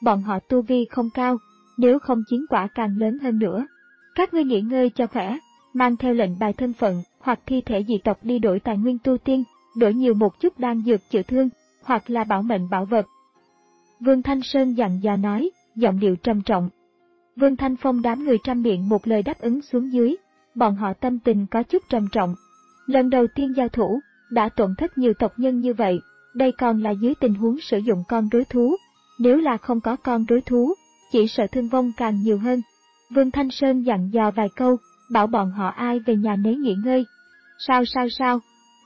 bọn họ tu vi không cao, nếu không chiến quả càng lớn hơn nữa. Các ngươi nghỉ ngơi cho khỏe, mang theo lệnh bài thân phận hoặc thi thể dị tộc đi đổi tài nguyên tu tiên, đổi nhiều một chút đan dược chữa thương, hoặc là bảo mệnh bảo vật. Vương Thanh Sơn dặn dò nói, giọng điệu trầm trọng. Vương Thanh Phong đám người trăm miệng một lời đáp ứng xuống dưới, bọn họ tâm tình có chút trầm trọng. Lần đầu tiên giao thủ, đã tổn thất nhiều tộc nhân như vậy, đây còn là dưới tình huống sử dụng con rối thú. Nếu là không có con rối thú, chỉ sợ thương vong càng nhiều hơn. Vương Thanh Sơn dặn dò vài câu, bảo bọn họ ai về nhà nấy nghỉ ngơi. Sao sao sao?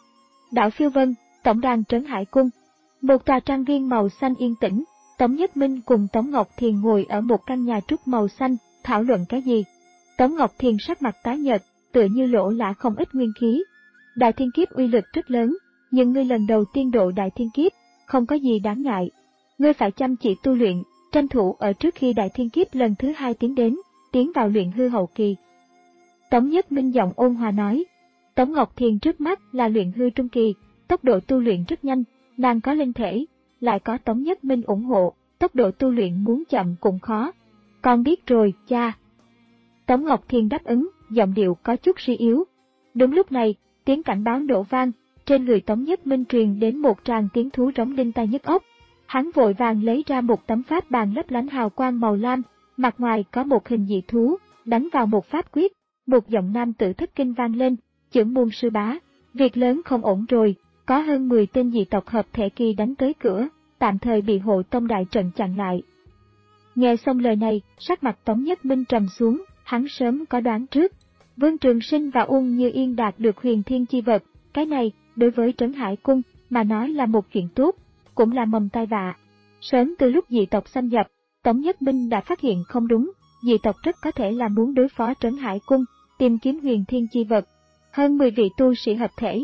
Đảo Phiêu Vân, tổng đàn Trấn Hải Cung. Một tòa trang viên màu xanh yên tĩnh, Tống Nhất Minh cùng Tống Ngọc Thiền ngồi ở một căn nhà trúc màu xanh, thảo luận cái gì. Tống Ngọc Thiền sắc mặt tái nhợt, tựa như lỗ lã không ít nguyên khí. Đại thiên kiếp uy lực rất lớn, nhưng ngươi lần đầu tiên độ đại thiên kiếp, không có gì đáng ngại. Ngươi phải chăm chỉ tu luyện, tranh thủ ở trước khi đại thiên kiếp lần thứ hai tiến đến, tiến vào luyện hư hậu kỳ. Tống Nhất Minh giọng ôn hòa nói. Tống Ngọc Thiền trước mắt là luyện hư trung kỳ, tốc độ tu luyện rất nhanh, nàng có linh thể, lại có Tống Nhất Minh ủng hộ, tốc độ tu luyện muốn chậm cũng khó. Con biết rồi, cha. Tống Ngọc Thiền đáp ứng, giọng điệu có chút suy yếu. Đúng lúc này, tiếng cảnh báo nổ vang, trên người Tống Nhất Minh truyền đến một tràng tiếng thú rống đinh tai nhức óc. Hắn vội vàng lấy ra một tấm pháp bàn lấp lánh hào quang màu lam, mặt ngoài có một hình dị thú, đánh vào một pháp quyết, một giọng nam tử thất kinh vang lên, chưởng môn sư bá, việc lớn không ổn rồi, có hơn mười tên dị tộc hợp thể kỳ đánh tới cửa, tạm thời bị hộ tông đại trận chặn lại. Nghe xong lời này, sắc mặt Tống Nhất Minh trầm xuống, hắn sớm có đoán trước. Vương Trường Sinh và Uông Như Yên đạt được huyền thiên chi vật, cái này, đối với Trấn Hải Cung, mà nói là một chuyện tốt, cũng là mầm tai vạ. Sớm từ lúc dị tộc xâm nhập, Tống Nhất Minh đã phát hiện không đúng, dị tộc rất có thể là muốn đối phó Trấn Hải Cung, tìm kiếm huyền thiên chi vật. Hơn mười vị tu sĩ hợp thể.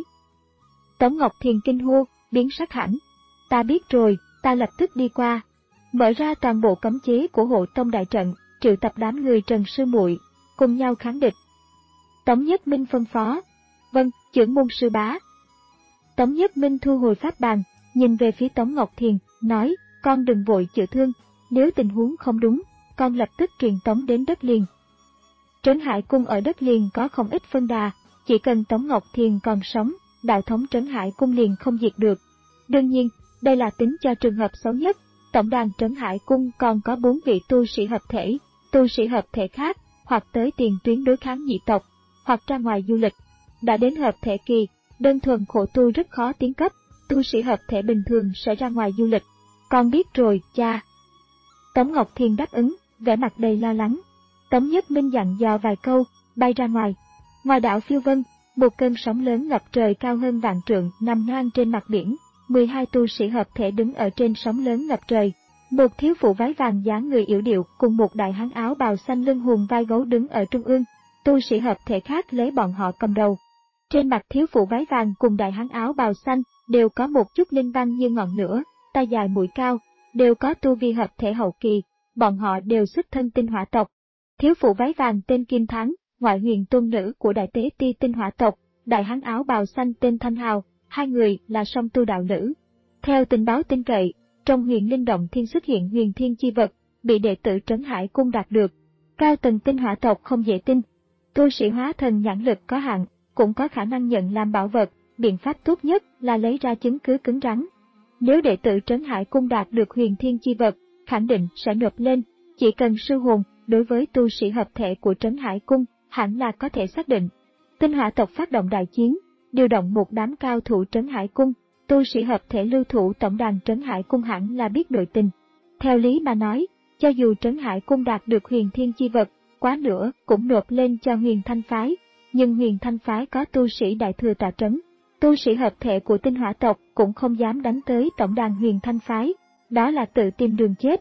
Tống Ngọc Thiền kinh hô, biến sắc hẳn. Ta biết rồi, ta lập tức đi qua. Mở ra toàn bộ cấm chế của hộ tông đại trận, triệu tập đám người Trần Sư Muội cùng nhau kháng địch. Tống Nhất Minh phân phó. Vâng, chưởng môn sư bá. Tống Nhất Minh thu hồi pháp bàn, nhìn về phía Tống Ngọc Thiền, nói, con đừng vội chữa thương, nếu tình huống không đúng, con lập tức truyền tống đến đất liền. Trấn Hải Cung ở đất liền có không ít phân đà, chỉ cần Tống Ngọc Thiền còn sống, đạo thống Trấn Hải Cung liền không diệt được. Đương nhiên, đây là tính cho trường hợp xấu nhất, tổng đàn Trấn Hải Cung còn có bốn vị tu sĩ hợp thể, tu sĩ hợp thể khác, hoặc tới tiền tuyến đối kháng dị tộc, hoặc ra ngoài du lịch. Đã đến hợp thể kỳ, đơn thuần khổ tu rất khó tiến cấp, tu sĩ hợp thể bình thường sẽ ra ngoài du lịch. Con biết rồi, cha. Tống Ngọc Thiền đáp ứng, vẻ mặt đầy lo lắng. Tống Nhất Minh dặn dò vài câu, bay ra ngoài. Ngoài đảo Phiêu Vân, một cơn sóng lớn ngập trời cao hơn vạn trượng nằm ngang trên mặt biển, mười hai tu sĩ hợp thể đứng ở trên sóng lớn ngập trời. Một thiếu phụ váy vàng dáng người yểu điệu cùng một đại hán áo bào xanh lưng hùm vai gấu đứng ở trung ương, tu sĩ hợp thể khác lấy bọn họ cầm đầu. Trên mặt thiếu phụ váy vàng cùng đại hán áo bào xanh đều có một chút linh văn như ngọn lửa, tay dài mũi cao, đều có tu vi hợp thể hậu kỳ, bọn họ đều xuất thân tinh hỏa tộc. Thiếu phụ váy vàng tên Kim Thắng, ngoại huyền tôn nữ của đại tế ti tinh hỏa tộc, đại hán áo bào xanh tên Thanh Hào, hai người là song tu đạo nữ. Theo tình báo tin cậy, trong huyền linh động thiên xuất hiện huyền thiên chi vật, bị đệ tử Trấn Hải Cung đạt được. Cao tầng tinh hỏa tộc không dễ tin. Tu sĩ hóa thần nhãn lực có hạn, cũng có khả năng nhận làm bảo vật, biện pháp tốt nhất là lấy ra chứng cứ cứng rắn. Nếu đệ tử Trấn Hải Cung đạt được huyền thiên chi vật, khẳng định sẽ nộp lên, chỉ cần sư hồn, đối với tu sĩ hợp thể của Trấn Hải Cung, hẳn là có thể xác định. Tinh hỏa tộc phát động đại chiến, điều động một đám cao thủ Trấn Hải Cung, tu sĩ hợp thể lưu thủ tổng đàn Trấn Hải Cung hẳn là biết nội tình. Theo lý mà nói, cho dù Trấn Hải Cung đạt được huyền thiên chi vật, quá nữa cũng nộp lên cho Huyền Thanh Phái, nhưng Huyền Thanh Phái có tu sĩ đại thừa tọa trấn, tu sĩ hợp thể của tinh hỏa tộc cũng không dám đánh tới tổng đàn Huyền Thanh Phái, đó là tự tìm đường chết.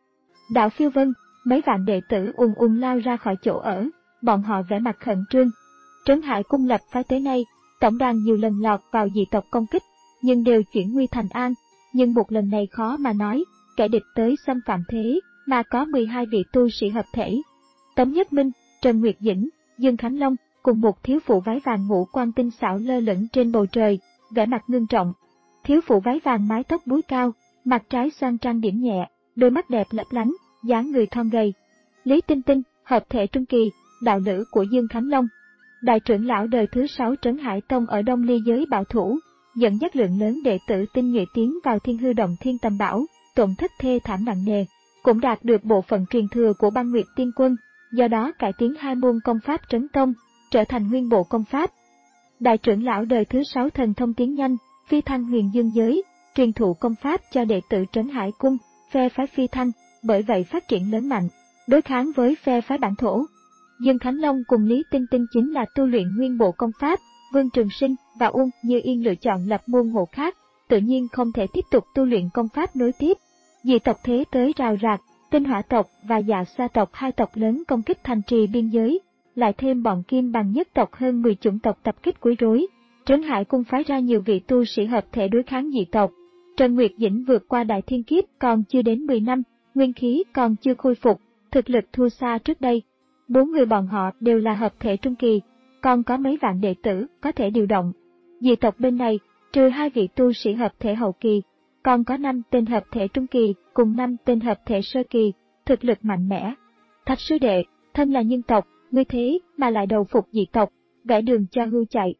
Đảo Phiêu Vân, mấy vạn đệ tử ùn ùn lao ra khỏi chỗ ở, bọn họ vẻ mặt khẩn trương. Trấn Hải Cung lập phái tới nay, tổng đàn nhiều lần lọt vào dị tộc công kích, nhưng đều chuyển nguy thành an, nhưng một lần này khó mà nói, kẻ địch tới xâm phạm thế, mà có mười hai vị tu sĩ hợp thể. Tống Nhất Minh, Trần Nguyệt Dĩnh, Dương Khánh Long, cùng một thiếu phụ váy vàng ngũ quan tinh xảo lơ lửng trên bầu trời, vẻ mặt ngưng trọng. Thiếu phụ váy vàng mái tóc búi cao, mặt trái xoan trang điểm nhẹ, đôi mắt đẹp lấp lánh, dáng người thon gầy. Lý Tinh Tinh, hợp thể trung kỳ, đạo lữ của Dương Khánh Long. Đại trưởng lão đời thứ sáu Trấn Hải Tông ở Đông Ly giới bảo thủ, dẫn dắt lượng lớn đệ tử tinh nhuệ tiến vào Thiên Hư Động Thiên Tầm Bảo, tổn thất thê thảm nặng nề, cũng đạt được bộ phận truyền thừa của Băng Nguyệt Tiên Quân, do đó cải tiến hai môn công pháp Trấn Tông, trở thành nguyên bộ công pháp. Đại trưởng lão đời thứ sáu thần thông tiến nhanh, phi thăng huyền dương giới, truyền thụ công pháp cho đệ tử Trấn Hải Cung, phe phái phi thăng, bởi vậy phát triển lớn mạnh, đối kháng với phe phái bản thổ. Dương Khánh Long cùng Lý Tinh Tinh chính là tu luyện nguyên bộ công pháp, Vương Trường Sinh và Uông Như Yên lựa chọn lập môn hộ khác, tự nhiên không thể tiếp tục tu luyện công pháp nối tiếp. Dị tộc thế tới rào rạc, Tinh Hỏa tộc và Dạ Sa tộc hai tộc lớn công kích thành trì biên giới, lại thêm bọn Kim Bằng nhất tộc hơn mười chủng tộc tập kích quấy rối. Trấn Hải Cung phái ra nhiều vị tu sĩ hợp thể đối kháng dị tộc. Trần Nguyệt Dĩnh vượt qua đại thiên kiếp còn chưa đến mười năm, nguyên khí còn chưa khôi phục, thực lực thua xa trước đây. Bốn người bọn họ đều là hợp thể trung kỳ, còn có mấy vạn đệ tử có thể điều động. Dị tộc bên này, trừ hai vị tu sĩ hợp thể hậu kỳ, còn có năm tên hợp thể trung kỳ cùng năm tên hợp thể sơ kỳ, thực lực mạnh mẽ. Thạch sư đệ, thân là nhân tộc, ngươi thế mà lại đầu phục dị tộc, vẽ đường cho hưu chạy.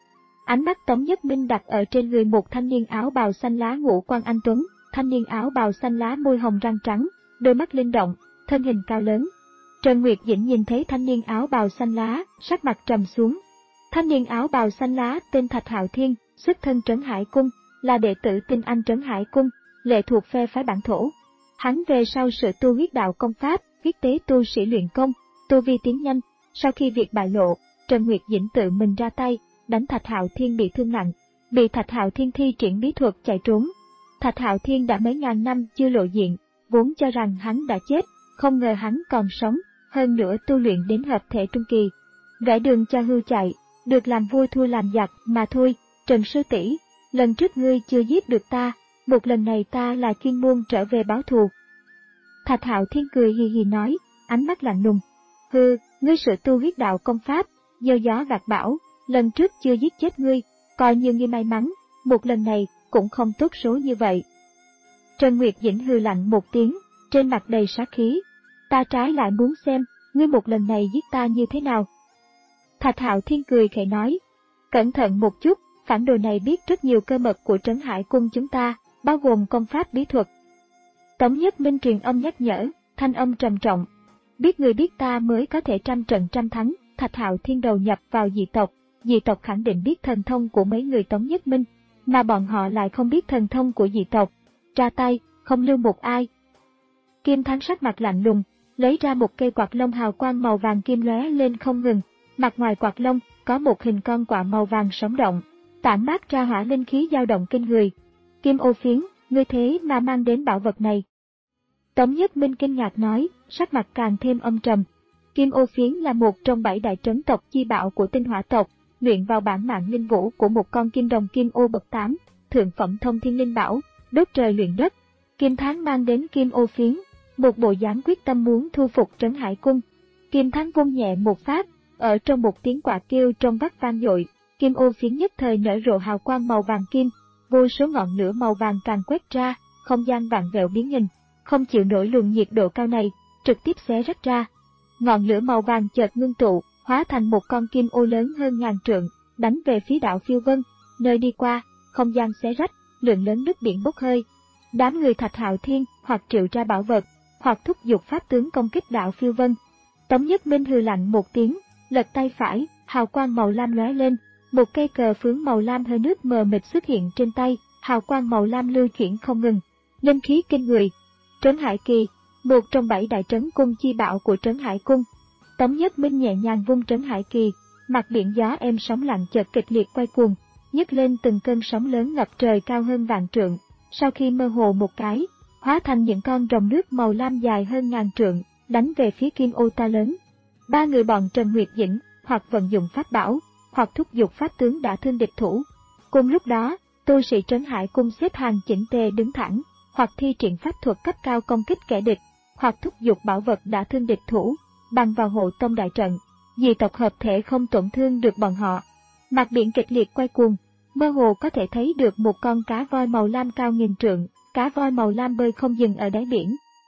Ánh mắt Tống Nhất Minh đặt ở trên người một thanh niên áo bào xanh lá ngũ quan anh tuấn, thanh niên áo bào xanh lá môi hồng răng trắng, đôi mắt linh động, thân hình cao lớn. Trần Nguyệt Dĩnh nhìn thấy thanh niên áo bào xanh lá, sắc mặt trầm xuống. Thanh niên áo bào xanh lá tên Thạch Hạo Thiên, xuất thân Trấn Hải Cung, là đệ tử tinh anh Trấn Hải Cung, lệ thuộc phe phái bản thổ. Hắn về sau sự tu huyết đạo công pháp, huyết tế tu sĩ luyện công, tu vi tiến nhanh. Sau khi việc bại lộ, Trần Nguyệt Dĩnh tự mình ra tay, đánh Thạch Hạo Thiên bị thương nặng, bị Thạch Hạo Thiên thi triển bí thuật chạy trốn. Thạch Hạo Thiên đã mấy ngàn năm chưa lộ diện, vốn cho rằng hắn đã chết, không ngờ hắn còn sống, hơn nữa tu luyện đến hợp thể trung kỳ. Vẽ đường cho hưu chạy, được làm vua thua làm giặc mà thôi. Trần sư tỷ, lần trước ngươi chưa giết được ta, một lần này ta là chuyên môn trở về báo thù. Thạch Hạo Thiên cười hì hì nói, ánh mắt lạnh lùng. Hừ, ngươi sự tu huyết đạo công pháp, gieo gió gặt bão, lần trước chưa giết chết ngươi, coi như ngươi may mắn, một lần này cũng không tốt số như vậy. Trần Nguyệt Dĩnh hừ lạnh một tiếng, trên mặt đầy sát khí. Ta trái lại muốn xem, ngươi một lần này giết ta như thế nào. Thạch Hạo Thiên cười khẽ nói, cẩn thận một chút, phản đồ này biết rất nhiều cơ mật của Trấn Hải Cung chúng ta, bao gồm công pháp bí thuật. Tống Nhất Minh truyền âm nhắc nhở, thanh âm trầm trọng. Biết người biết ta mới có thể trăm trận trăm thắng. Thạch Hạo Thiên đầu nhập vào dị tộc, dị tộc khẳng định biết thần thông của mấy người Tống Nhất Minh, mà bọn họ lại không biết thần thông của dị tộc. Ra tay, không lưu một ai. Kim Thắng sắc mặt lạnh lùng, lấy ra một cây quạt lông hào quang màu vàng kim lóe lên không ngừng. Mặt ngoài quạt lông có một hình con quạ màu vàng sống động, tản mát ra hỏa linh khí dao động kinh người. Kim Ô Phiến, ngươi thế mà mang đến bảo vật này. Tống Nhất Minh kinh ngạc nói, sắc mặt càng thêm âm trầm. Kim Ô Phiến là một trong bảy đại trấn tộc chi bảo của Tinh Hỏa tộc, luyện vào bản mạng linh vũ của một con kim đồng kim ô bậc tám, thượng phẩm thông thiên linh bảo, đốt trời luyện đất. Kim Thắng mang đến Kim Ô Phiến, một bộ dáng quyết tâm muốn thu phục Trấn Hải Cung. Kim Thắng vung nhẹ một phát, ở trong một tiếng quạ kêu trong vắt vang dội, Kim Ô Phiến nhất thời nở rộ hào quang màu vàng kim, vô số ngọn lửa màu vàng càng quét ra, không gian vạn vẹo biến hình, không chịu nổi luồng nhiệt độ cao này, trực tiếp xé rách ra. Ngọn lửa màu vàng chợt ngưng tụ, hóa thành một con kim ô lớn hơn ngàn trượng, đánh về phía đảo Phiêu Vân, nơi đi qua, không gian xé rách, lượng lớn nước biển bốc hơi. Đám người Thạch Hạo Thiên hoặc triệu ra bảo vật, hoặc thúc giục pháp tướng công kích đảo Phiêu Vân. Tống Nhất Minh hừ lạnh một tiếng, lật tay phải, hào quang màu lam lóe lên, một cây cờ phướng màu lam hơi nước mờ mịt xuất hiện trên tay, hào quang màu lam lưu chuyển không ngừng, linh khí kinh người. Trấn Hải Kỳ, một trong bảy đại trấn cung chi bảo của Trấn Hải Cung. Tống Nhất Minh nhẹ nhàng vung Trấn Hải Kỳ, mặt biển gió êm sóng lặng chợt kịch liệt quay cuồng, nhấc lên từng cơn sóng lớn ngập trời cao hơn vạn trượng, sau khi mơ hồ một cái, hóa thành những con rồng nước màu lam dài hơn ngàn trượng, đánh về phía kim ô ta lớn. Ba người bọn Trần Nguyệt Dĩnh, hoặc vận dụng pháp bảo, hoặc thúc giục pháp tướng đã thương địch thủ. Cùng lúc đó, tu sĩ Trấn Hải Cung xếp hàng chỉnh tề đứng thẳng, hoặc thi triển pháp thuật cấp cao công kích kẻ địch, hoặc thúc giục bảo vật đã thương địch thủ, bằng vào hộ tông đại trận. Dị tộc hợp thể không tổn thương được bọn họ. Mặt biển kịch liệt quay cuồng, mơ hồ có thể thấy được một con cá voi màu lam cao nghìn trượng, cá voi màu lam bơi không dừng ở đáy biển,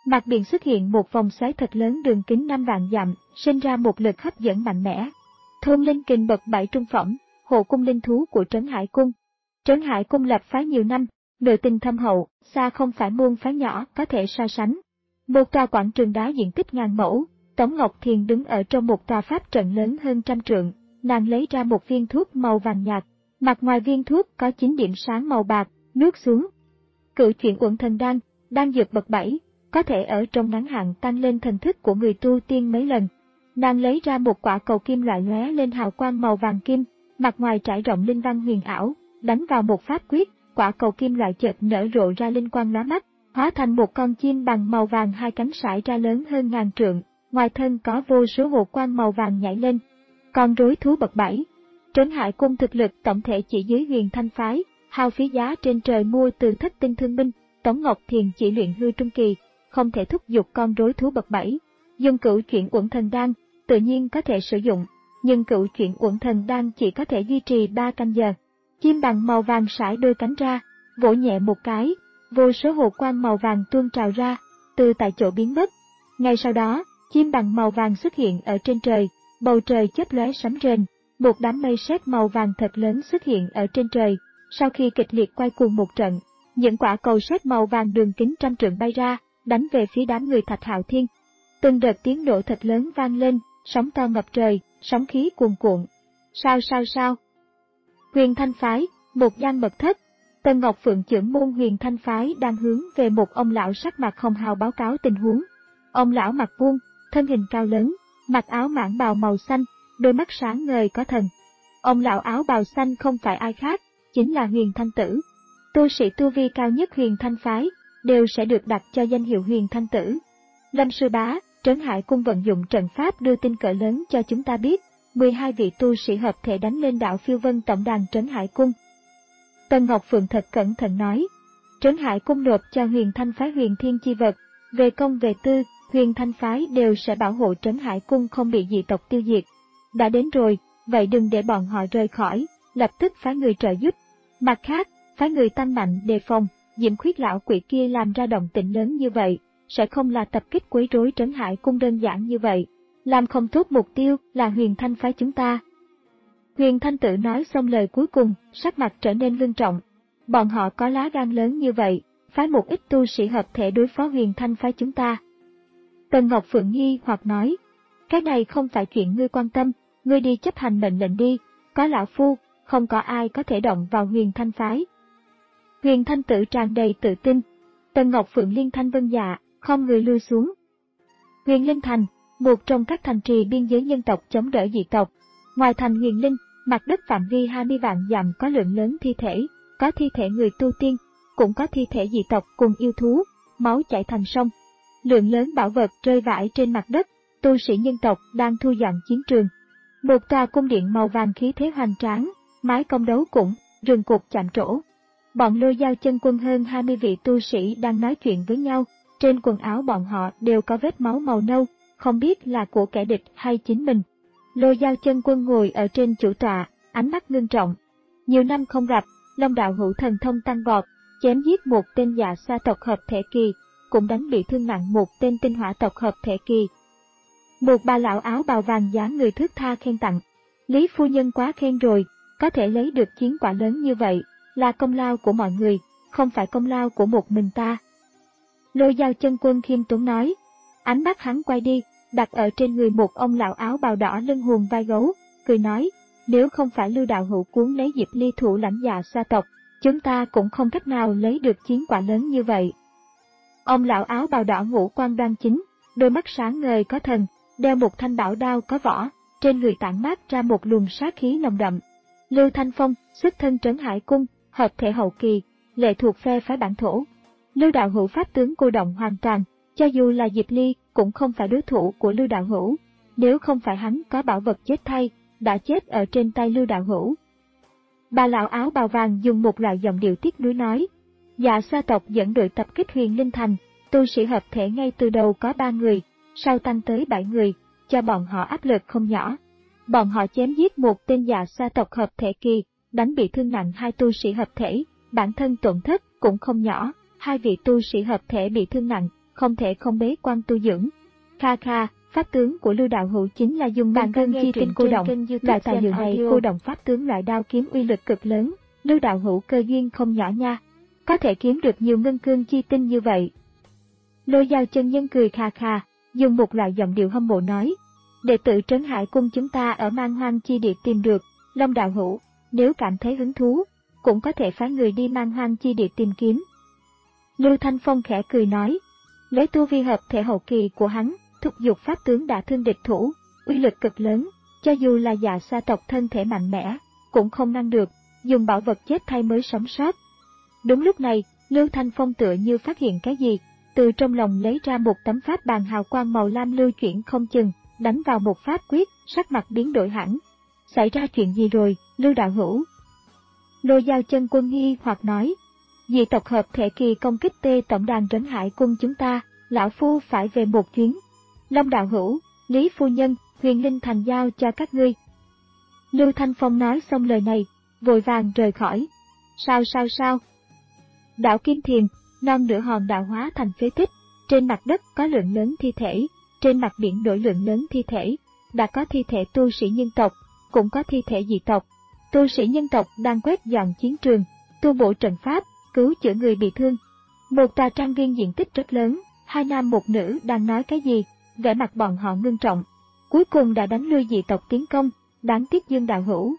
Mặt biển xuất hiện một vòng xoáy thật lớn đường kính năm vạn dặm, sinh ra một lực hấp dẫn mạnh mẽ. Thôn Linh Kình bậc bảy trung phẩm, hộ cung linh thú của Trấn Hải Cung. Trấn Hải Cung lập phái nhiều năm, nội tình thâm hậu, xa không phải môn phái nhỏ có thể so sánh. Một tòa quảng trường đá diện tích ngàn mẫu, Tống Ngọc Thiền đứng ở trong một tòa pháp trận lớn hơn trăm trượng, nàng lấy ra một viên thuốc màu vàng nhạt, mặt ngoài viên thuốc có chín điểm sáng màu bạc, nuốt xuống. Cửu chuyển uẩn thần đan, đan dược bậc bảy, có thể ở trong ngắn hạn tăng lên thần thức của người tu tiên mấy lần. Nàng lấy ra một quả cầu kim loại lóe lên hào quang màu vàng kim, mặt ngoài trải rộng linh văn huyền ảo, đánh vào một pháp quyết, quả cầu kim loại chợt nở rộ ra linh quang lóa mắt, hóa thành một con chim bằng màu vàng hai cánh sải ra lớn hơn ngàn trượng, ngoài thân có vô số hộ quang màu vàng nhảy lên. Con rối thú bậc bảy. Trấn Hải Cung thực lực tổng thể chỉ dưới Huyền Thanh phái, hao phí giá trên trời mua từ Thất Tinh Thương binh, Tống Ngọc Thiền chỉ luyện hư trung kỳ, không thể thúc giục con rối thú bậc bảy. Dùng cửu chuyển uẩn thần đan, tự nhiên có thể sử dụng, nhưng cửu chuyển uẩn thần đan chỉ có thể duy trì ba canh giờ. Chim bằng màu vàng sải đôi cánh ra, vỗ nhẹ một cái, vô số hồ quang màu vàng tuôn trào ra, từ tại chỗ biến mất. Ngay sau đó, chim bằng màu vàng xuất hiện ở trên trời, bầu trời chớp lóe sấm rền, một đám mây sét màu vàng thật lớn xuất hiện ở trên trời. Sau khi kịch liệt quay cuồng một trận, những quả cầu sét màu vàng đường kính trăm trượng bay ra, đánh về phía đám người Thạch Hạo Thiên. Từng đợt tiếng nổ thật lớn vang lên, sóng to ngập trời, sóng khí cuồn cuộn. Sao sao sao? Huyền Thanh phái, một gian mật thất. Tân Ngọc Phượng trưởng môn Huyền Thanh phái đang hướng về một ông lão sắc mặt hồng hào báo cáo tình huống. Ông lão mặt vuông, thân hình cao lớn, mặc áo mãng bào màu xanh, đôi mắt sáng ngời có thần. Ông lão áo bào xanh không phải ai khác, chính là Huyền Thanh Tử. Tu sĩ tu vi cao nhất Huyền Thanh phái đều sẽ được đặt cho danh hiệu Huyền Thanh Tử. Lâm sư bá, Trấn Hải Cung vận dụng trận pháp đưa tin cỡ lớn cho chúng ta biết, mười hai vị tu sĩ hợp thể đánh lên đạo Phiêu Vân tổng đàn Trấn Hải Cung. Tân Ngọc Phượng thật cẩn thận nói, Trấn Hải Cung nộp cho Huyền Thanh phái huyền thiên chi vật, về công về tư, Huyền Thanh phái đều sẽ bảo hộ Trấn Hải Cung không bị dị tộc tiêu diệt. Đã đến rồi, vậy đừng để bọn họ rời khỏi, lập tức phái người trợ giúp. Mặt khác, phái người tăng mạnh đề phòng, Diễm Khuyết lão quỷ kia làm ra động tĩnh lớn như vậy, sẽ không là tập kích quấy rối Trấn Hải Cung đơn giản như vậy. Làm không tốt mục tiêu là Huyền Thanh phái chúng ta. Huyền Thanh Tử nói xong lời cuối cùng, sắc mặt trở nên ngưng trọng. Bọn họ có lá gan lớn như vậy, phái một ít tu sĩ hợp thể đối phó Huyền Thanh phái chúng ta. Tần Ngọc Phượng nghi hoặc nói, cái này không phải chuyện ngươi quan tâm, ngươi đi chấp hành mệnh lệnh đi, có lão phu, không có ai có thể động vào Huyền Thanh phái. Huyền Thanh Tử tràn đầy tự tin. Tần Ngọc Phượng liên thanh vân dạ, không người lui xuống. Huyền Linh Thành, một trong các thành trì biên giới nhân tộc chống đỡ dị tộc. Ngoài thành Huyền Linh, mặt đất phạm vi hai mươi vạn dặm có lượng lớn thi thể, có thi thể người tu tiên, cũng có thi thể dị tộc cùng yêu thú, máu chảy thành sông. Lượng lớn bảo vật rơi vãi trên mặt đất, tu sĩ nhân tộc đang thu dọn chiến trường. Một tòa cung điện màu vàng khí thế hoành tráng, mái cong đấu cũng, rừng cột chạm trổ. Bọn Lôi Giao Chân Quân hơn hai mươi vị tu sĩ đang nói chuyện với nhau, trên quần áo bọn họ đều có vết máu màu nâu, không biết là của kẻ địch hay chính mình. Lôi Giao Chân Quân ngồi ở trên chủ tọa, ánh mắt ngưng trọng. Nhiều năm không gặp, Long đạo hữu thần thông tăng vọt, chém giết một tên dạ xoa tộc hợp thể kỳ, cũng đánh bị thương nặng một tên tinh hỏa tộc hợp thể kỳ. Một bà lão áo bào vàng dáng người thước tha khen tặng. Lý phu nhân quá khen rồi, có thể lấy được chiến quả lớn như vậy, là công lao của mọi người, không phải công lao của một mình ta. Lôi Giao Chân Quân khiêm tốn nói, ánh mắt hắn quay đi, đặt ở trên người một ông lão áo bào đỏ lưng hùm vai gấu, cười nói, nếu không phải Lưu đạo hữu cuốn lấy Diệp Ly thủ lãnh dạ xoa tộc, chúng ta cũng không cách nào lấy được chiến quả lớn như vậy. Ông lão áo bào đỏ ngũ quan đoan chính, đôi mắt sáng ngời có thần, đeo một thanh bảo đao có vỏ, trên người tản mát ra một luồng sát khí nồng đậm. Lưu Thanh Phong, xuất thân Trấn Hải Cung, hợp thể hậu kỳ, lệ thuộc phe phái bản thổ. Lưu đạo hữu pháp tướng cô động hoàn toàn, cho dù là Diệp Ly cũng không phải đối thủ của Lưu đạo hữu, nếu không phải hắn có bảo vật chết thay, đã chết ở trên tay Lưu đạo hữu. Bà lão áo bào vàng dùng một loại giọng điệu tiếc nuối nói, dạ xoa tộc dẫn đội tập kích Huyền Linh Thành, tu sĩ hợp thể ngay từ đầu có ba người, sau tăng tới bảy người, cho bọn họ áp lực không nhỏ. Bọn họ chém giết một tên dạ xoa tộc hợp thể kỳ, đánh bị thương nặng hai tu sĩ hợp thể, bản thân tổn thất cũng không nhỏ, hai vị tu sĩ hợp thể bị thương nặng, không thể không bế quan tu dưỡng. Kha kha, pháp tướng của Lưu đạo hữu chính là dùng ngân cương chi tinh cô động, loại tài liệu này cô động pháp tướng loại đao kiếm uy lực cực lớn. Lưu đạo hữu cơ duyên không nhỏ nha, có thể kiếm được nhiều ngân cương chi tinh như vậy. Lôi Dao chân nhân cười kha kha, dùng một loại giọng điệu hâm mộ nói, đệ tử Trấn Hải Cung chúng ta ở Man Hoang chi địa tìm được, Long đạo hữu, nếu cảm thấy hứng thú, cũng có thể phái người đi Man Hoang chi địa tìm kiếm. Lưu Thanh Phong khẽ cười nói, lấy tu vi hợp thể hậu kỳ của hắn, thúc giục pháp tướng đã thương địch thủ, uy lực cực lớn, cho dù là Dạ Sa tộc thân thể mạnh mẽ, cũng không ngăn được, dùng bảo vật chết thay mới sống sót. Đúng lúc này, Lưu Thanh Phong tựa như phát hiện cái gì, từ trong lòng lấy ra một tấm pháp bàn hào quang màu lam lưu chuyển không chừng, đánh vào một pháp quyết, sắc mặt biến đổi hẳn. Xảy ra chuyện gì rồi, Lưu đạo hữu? Lôi Dao chân quân nghi hoặc nói, dị tộc hợp thể kỳ công kích tê tổng đàn Trấn Hải Cung chúng ta, lão phu phải về một chuyến. Long đạo hữu, Lý phu nhân, Huyền Linh thành giao cho các ngươi. Lưu Thanh Phong nói xong lời này, vội vàng rời khỏi. Sao sao sao? Đảo Kim Thiềm, non nửa hòn đảo hóa thành phế tích, trên mặt đất có lượng lớn thi thể, trên mặt biển đổi lượng lớn thi thể, đã có thi thể tu sĩ nhân tộc, cũng có thi thể dị tộc. Tu sĩ nhân tộc đang quét dọn chiến trường, tu bổ trận pháp, cứu chữa người bị thương. Một tòa trang viên diện tích rất lớn, hai nam một nữ đang nói cái gì, vẻ mặt bọn họ ngưng trọng. Cuối cùng đã đánh lui dị tộc tiến công, đáng tiếc Dương đạo hữu.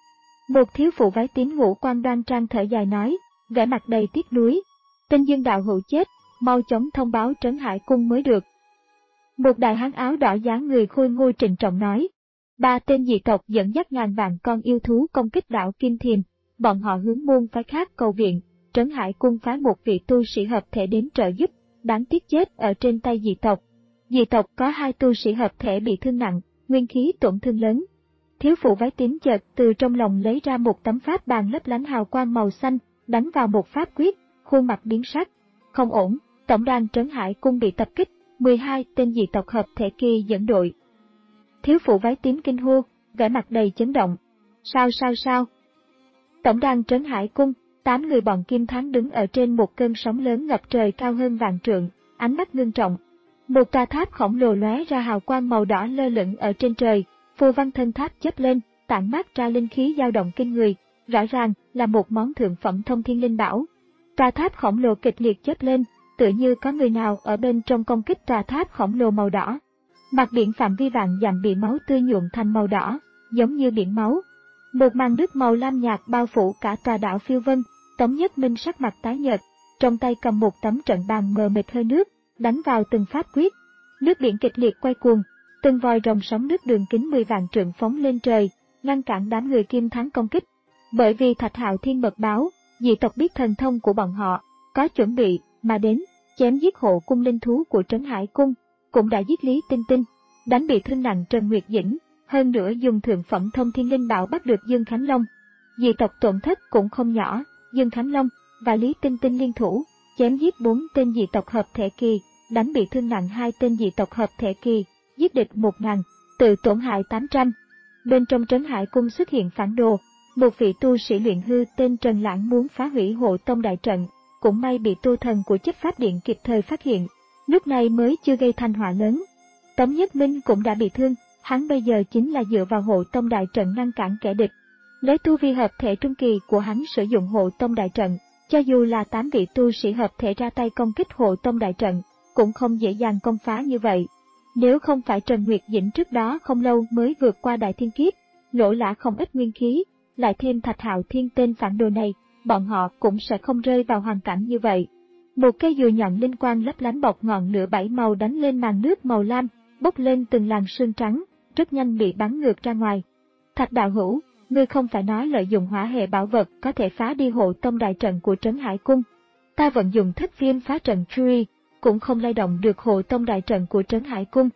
Một thiếu phụ váy tím ngũ quan đoan trang thở dài nói, vẻ mặt đầy tiếc nuối. Tên Dương đạo hữu chết, mau chóng thông báo Trấn Hải Cung mới được. Một đại hán áo đỏ dáng người khôi ngô trịnh trọng nói. Ba tên dị tộc dẫn dắt ngàn vạn con yêu thú công kích đảo Kim Thiềm, bọn họ hướng môn phái khác cầu viện, Trấn Hải Cung phái một vị tu sĩ hợp thể đến trợ giúp, đáng tiếc chết ở trên tay dị tộc. Dị tộc có hai tu sĩ hợp thể bị thương nặng, nguyên khí tổn thương lớn. Thiếu phụ váy tím chợt từ trong lòng lấy ra một tấm pháp bàn lấp lánh hào quang màu xanh, đánh vào một pháp quyết, khuôn mặt biến sắc. Không ổn, tổng đàn Trấn Hải Cung bị tập kích, mười hai tên dị tộc hợp thể kỳ dẫn đội. Thiếu phụ váy tím kinh hô, vẻ mặt đầy chấn động. Sao sao sao? Tổng đàn Trấn Hải Cung, tám người bọn Kim Thắng đứng ở trên một cơn sóng lớn ngập trời cao hơn vạn trượng, ánh mắt ngưng trọng. Một tòa tháp khổng lồ lóe ra hào quang màu đỏ lơ lửng ở trên trời, phù văn thân tháp chớp lên, tản mát ra linh khí dao động kinh người, rõ ràng là một món thượng phẩm thông thiên linh bảo. Tòa tháp khổng lồ kịch liệt chớp lên, tựa như có người nào ở bên trong công kích tòa tháp khổng lồ màu đỏ. Mặt biển phạm vi vạn dặm bị máu tươi nhuộm thành màu đỏ, giống như biển máu. Một màn nước màu lam nhạt bao phủ cả tòa đảo phiêu vân. Tống Nhất Minh sắc mặt tái nhợt, trong tay cầm một tấm trận bàn mờ mịt hơi nước, đánh vào từng pháp quyết. Nước biển kịch liệt quay cuồng, từng vòi rồng sóng nước đường kính mười vạn trượng phóng lên trời, ngăn cản đám người Kim Thắng công kích. Bởi vì Thạch Hạo Thiên mật báo, dị tộc biết thần thông của bọn họ, có chuẩn bị mà đến, chém giết hộ cung linh thú của Trấn Hải Cung, cũng đã giết Lý Tinh Tinh, đánh bị thương nặng Trần Nguyệt Dĩnh, hơn nữa dùng thượng phẩm thông thiên linh bảo bắt được Dương Khánh Long. Dị tộc tổn thất cũng không nhỏ, Dương Khánh Long và Lý Tinh Tinh liên thủ, chém giết bốn tên dị tộc hợp thể kỳ, đánh bị thương nặng hai tên dị tộc hợp thể kỳ, giết địch một ngàn, tự tổn hại tám trăm. Bên trong Trấn Hải Cung xuất hiện phản đồ, một vị tu sĩ luyện hư tên Trần Lãng muốn phá hủy hộ tông đại trận, cũng may bị tu thần của chấp pháp điện kịp thời phát hiện, lúc này mới chưa gây thành họa lớn. Tống Nhất Minh cũng đã bị thương, hắn bây giờ chính là dựa vào hộ tông đại trận ngăn cản kẻ địch. Lấy tu vi hợp thể trung kỳ của hắn sử dụng hộ tông đại trận, cho dù là tám vị tu sĩ hợp thể ra tay công kích hộ tông đại trận, cũng không dễ dàng công phá như vậy. Nếu không phải Trần Nguyệt Dĩnh trước đó không lâu mới vượt qua đại thiên kiếp, lỗ lã không ít nguyên khí, lại thêm Thạch Hạo Thiên tên phản đồ này, bọn họ cũng sẽ không rơi vào hoàn cảnh như vậy. Một cây dùi nhọn linh quang lấp lánh bọc ngọn lửa bảy màu đánh lên màn nước màu lam, bốc lên từng làn sương trắng, rất nhanh bị bắn ngược ra ngoài. Thạch đạo hữu, ngươi không phải nói lợi dụng hỏa hệ bảo vật có thể phá đi hộ tông đại trận của Trấn Hải Cung. Ta vận dụng thích viêm phá trận Trui, cũng không lay động được hộ tông đại trận của Trấn Hải Cung.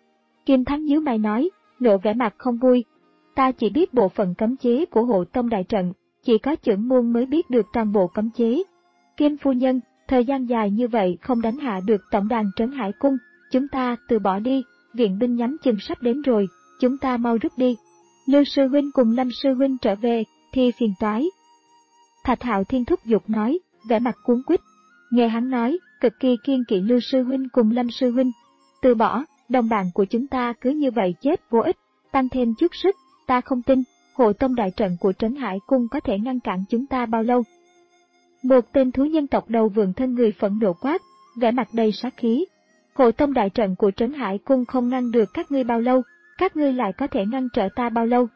Kim Thắng nhíu mày nói, lộ vẻ mặt không vui. Ta chỉ biết bộ phận cấm chế của hộ tông đại trận, chỉ có trưởng môn mới biết được toàn bộ cấm chế. Kim phu nhân, thời gian dài như vậy không đánh hạ được tổng đàn Trấn Hải Cung, chúng ta từ bỏ đi, viện binh nhắm chừng sắp đến rồi, chúng ta mau rút đi. Lưu sư huynh cùng Lâm sư huynh trở về, thì phiền toái. Thạch Hạo Thiên thúc giục nói, vẻ mặt cuống quýt. Nghe hắn nói, cực kỳ kiêng kỵ Lưu sư huynh cùng Lâm sư huynh. Từ bỏ, đồng bạn của chúng ta cứ như vậy chết vô ích, tăng thêm chút sức, ta không tin, hộ tông đại trận của Trấn Hải Cung có thể ngăn cản chúng ta bao lâu. Một tên thú nhân tộc đầu vườn thân người phẫn nộ quát, vẻ mặt đầy sát khí. Hộ tông đại trận của Trấn Hải Cung không ngăn được các ngươi bao lâu, các ngươi lại có thể ngăn trở ta bao lâu.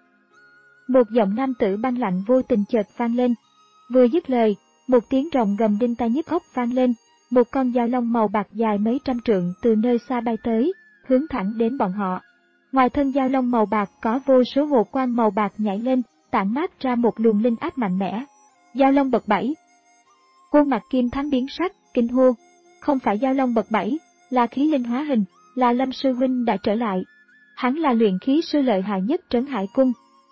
Một giọng nam tử băng lạnh vô tình chợt vang lên. Vừa dứt lời, một tiếng rồng gầm đinh tai nhức óc vang lên, một con dao long màu bạc dài mấy trăm trượng từ nơi xa bay tới, hướng thẳng đến bọn họ. Ngoài thân dao long màu bạc có vô số hồ quang màu bạc nhảy lên, tản mát ra một luồng linh áp mạnh mẽ. Dao long bậc bảy. Khuôn mặt Kim Thắng biến sắc, kinh hô. Không phải dao long bậc bảy, là khí linh hóa hình, là Lâm sư huynh đã trở lại. Hắn là luyện khí sư lợi hại nhất Trấn Hải Cung.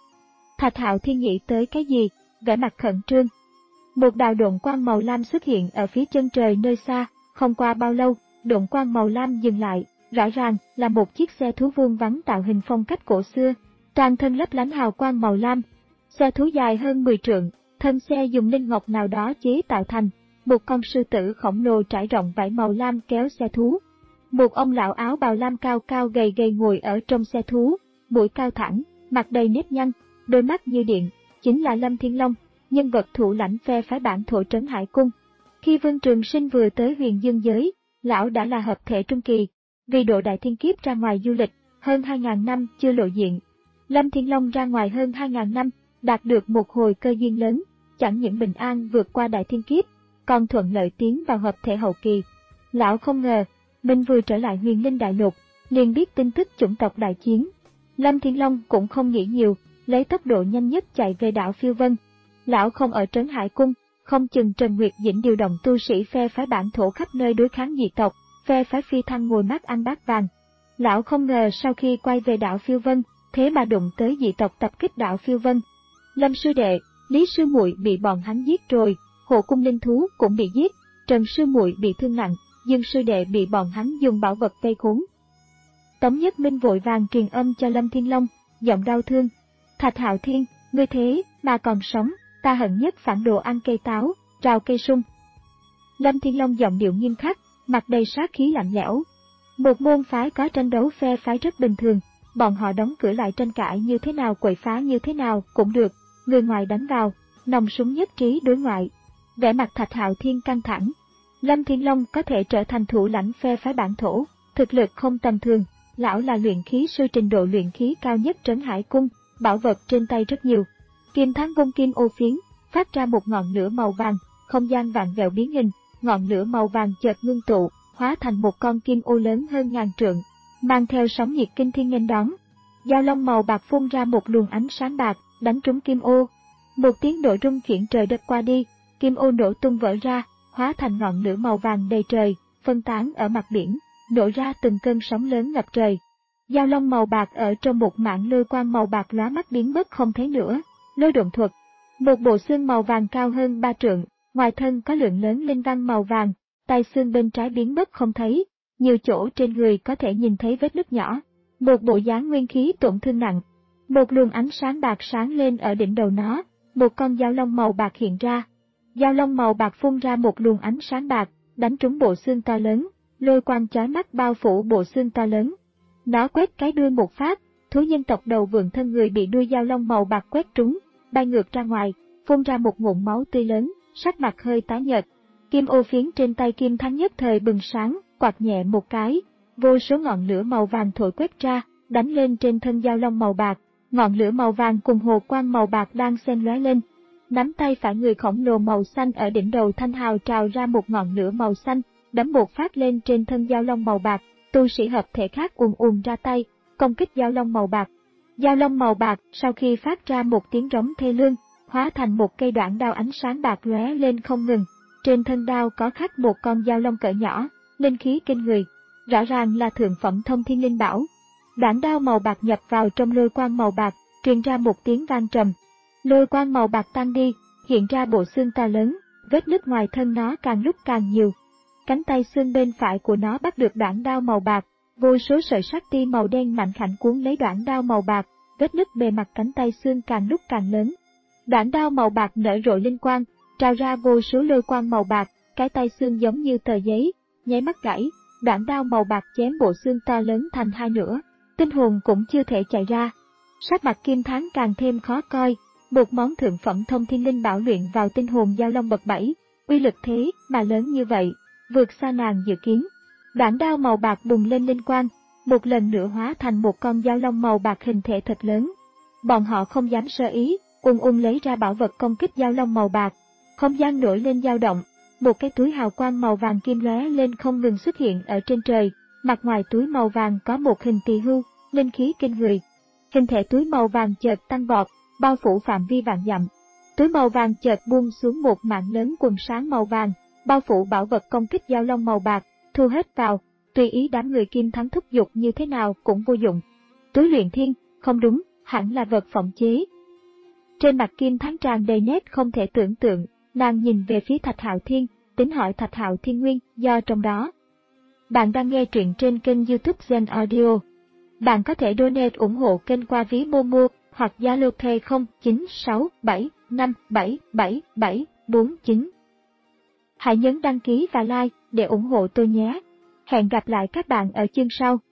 Thạch Hạo Thiên nghĩ tới cái gì, vẻ mặt khẩn trương. Một đạo độn quang màu lam xuất hiện ở phía chân trời nơi xa, không qua bao lâu, độn quang màu lam dừng lại, rõ ràng là một chiếc xe thú vuông vắn tạo hình phong cách cổ xưa, toàn thân lấp lánh hào quang màu lam. Xe thú dài hơn mười trượng, thân xe dùng linh ngọc nào đó chế tạo thành, một con sư tử khổng lồ trải rộng vải màu lam kéo xe thú. Một ông lão áo bào lam cao cao gầy gầy ngồi ở trong xe thú, mũi cao thẳng, mặt đầy nếp nhăn, đôi mắt như điện, chính là Lâm Thiên Long, nhân vật thủ lãnh phe phái bản thổ Trấn Hải Cung. Khi Vương Trường Sinh vừa tới Huyền Dương giới, lão đã là hợp thể trung kỳ, vì độ đại thiên kiếp ra ngoài du lịch, hơn hai ngàn năm chưa lộ diện. Lâm Thiên Long ra ngoài hơn hai ngàn năm, đạt được một hồi cơ duyên lớn, chẳng những bình an vượt qua đại thiên kiếp, còn thuận lợi tiến vào hợp thể hậu kỳ. Lão không ngờ, mình vừa trở lại Huyền Linh Đại Lục, liền biết tin tức chủng tộc đại chiến. Lâm Thiên Long cũng không nghĩ nhiều, lấy tốc độ nhanh nhất chạy về đảo Phiêu Vân. Lão không ở Trấn Hải Cung, không chừng Trần Nguyệt Dĩnh điều động tu sĩ phe phái bản thổ khắp nơi đối kháng dị tộc, phe phái Phi Thăng ngồi mát ăn bát vàng. Lão không ngờ sau khi quay về đảo Phiêu Vân, thế mà đụng tới dị tộc tập kích đảo Phiêu Vân. Lâm sư đệ, Lý sư muội bị bọn hắn giết rồi, Hộ cung linh thú cũng bị giết, Trần sư muội bị thương nặng, Dương sư đệ bị bọn hắn dùng bảo vật vây khốn. Tống Nhất Minh vội vàng truyền âm cho Lâm Thiên Long, giọng đau thương. Thạch Hạo Thiên, ngươi thế mà còn sống, ta hận nhất phản đồ ăn cây táo, rào cây sung. Lâm Thiên Long giọng điệu nghiêm khắc, mặt đầy sát khí lạnh lẽo. Một môn phái có tranh đấu phe phái rất bình thường, bọn họ đóng cửa lại tranh cãi như thế nào, quậy phá như thế nào cũng được, người ngoài đánh vào, nòng súng nhất trí đối ngoại. Vẻ mặt Thạch Hạo Thiên căng thẳng. Lâm Thiên Long có thể trở thành thủ lãnh phe phái bản thổ, thực lực không tầm thường, lão là luyện khí sư trình độ luyện khí cao nhất Trấn Hải Cung, bảo vật trên tay rất nhiều. Kim Thắng vung kim ô phiến, phát ra một ngọn lửa màu vàng, không gian vạn vẹo biến hình, ngọn lửa màu vàng chợt ngưng tụ, hóa thành một con kim ô lớn hơn ngàn trượng, mang theo sóng nhiệt kinh thiên nghênh đón. Dao long màu bạc phun ra một luồng ánh sáng bạc, đánh trúng kim ô. Một tiếng nổ rung chuyển trời đất qua đi, kim ô nổ tung vỡ ra, hóa thành ngọn lửa màu vàng đầy trời, phân tán ở mặt biển, nổ ra từng cơn sóng lớn ngập trời. Dao long màu bạc ở trong một mảng lôi quang màu bạc lóa mắt biến mất không thấy nữa. Lôi độn thuật. Một bộ xương màu vàng cao hơn ba trượng, ngoài thân có lượng lớn linh văn màu vàng, tay xương bên trái biến mất không thấy, nhiều chỗ trên người có thể nhìn thấy vết nứt nhỏ. Một bộ dáng nguyên khí tổn thương nặng. Một luồng ánh sáng bạc sáng lên ở đỉnh đầu nó, một con dao long màu bạc hiện ra. Dao long màu bạc phun ra một luồng ánh sáng bạc, đánh trúng bộ xương to lớn, lôi quang chói mắt bao phủ bộ xương to lớn. Nó quét cái đuôi một phát, thú nhân tộc đầu vượn thân người bị đuôi dao long màu bạc quét trúng, bay ngược ra ngoài, phun ra một ngụm máu tươi lớn, sắc mặt hơi tái nhợt. Kim ô phiến trên tay Kim Thắng nhất thời bừng sáng, quạt nhẹ một cái, vô số ngọn lửa màu vàng thổi quét ra, đánh lên trên thân dao long màu bạc. Ngọn lửa màu vàng cùng hồ quang màu bạc đang xen lóe lên. Nắm tay phải người khổng lồ màu xanh ở đỉnh đầu thanh hào trào ra một ngọn lửa màu xanh, đấm một phát lên trên thân dao long màu bạc. Tu sĩ hợp thể khác ùn ùn ra tay, công kích dao long màu bạc. Dao long màu bạc sau khi phát ra một tiếng rống thê lương, hóa thành một cây đoạn đao ánh sáng bạc lóe lên không ngừng. Trên thân đao có khắc một con dao long cỡ nhỏ, linh khí kinh người, rõ ràng là thượng phẩm thông thiên linh bảo. Đoạn đao màu bạc nhập vào trong lôi quang màu bạc, truyền ra một tiếng vang trầm. Lôi quang màu bạc tan đi, hiện ra bộ xương to lớn, vết nứt ngoài thân nó càng lúc càng nhiều. Cánh tay xương bên phải của nó bắt được đoạn đao màu bạc, vô số sợi sắt ti màu đen mạnh khảnh cuốn lấy đoạn đao màu bạc, vết nứt bề mặt cánh tay xương càng lúc càng lớn. Đoạn đao màu bạc nở rộ linh quang, trào ra vô số lôi quang màu bạc, cái tay xương giống như tờ giấy, nháy mắt gãy, đoạn đao màu bạc chém bộ xương to lớn thành hai nửa, tinh hồn cũng chưa thể chạy ra. Sắc mặt Kim Thắng càng thêm khó coi, một món thượng phẩm thông thiên linh bảo luyện vào tinh hồn giao long bậc bảy, uy lực thế mà lớn như vậy, vượt xa nàng dự kiến. Đoạn đao màu bạc bùng lên linh quang, một lần nữa hóa thành một con giao long màu bạc hình thể thật lớn. Bọn họ không dám sơ ý, ung ung lấy ra bảo vật công kích giao long màu bạc. Không gian nổi lên dao động, một cái túi hào quang màu vàng kim lóe lên không ngừng xuất hiện ở trên trời, mặt ngoài túi màu vàng có một hình tỳ hưu, linh khí kinh người. Hình thể túi màu vàng chợt tăng vọt, bao phủ phạm vi vạn dặm. Túi màu vàng chợt buông xuống một mảng lớn quần sáng màu vàng, bao phủ bảo vật công kích giao long màu bạc, thu hết vào, tùy ý đám người Kim Thắng thúc giục như thế nào cũng vô dụng. Túi luyện thiên, không đúng, hẳn là vật phỏng chế. Trên mặt Kim Thắng tràn đầy nét không thể tưởng tượng, nàng nhìn về phía Thạch Hạo Thiên, tính hỏi Thạch Hạo Thiên nguyên do trong đó. Bạn đang nghe truyện trên kênh YouTube Zen Audio. Bạn có thể donate ủng hộ kênh qua ví Momo hoặc Zalo Pay không chín sáu bảy năm bảy bảy bảy bốn chín. Hãy nhấn đăng ký và like để ủng hộ tôi nhé. Hẹn gặp lại các bạn ở chương sau.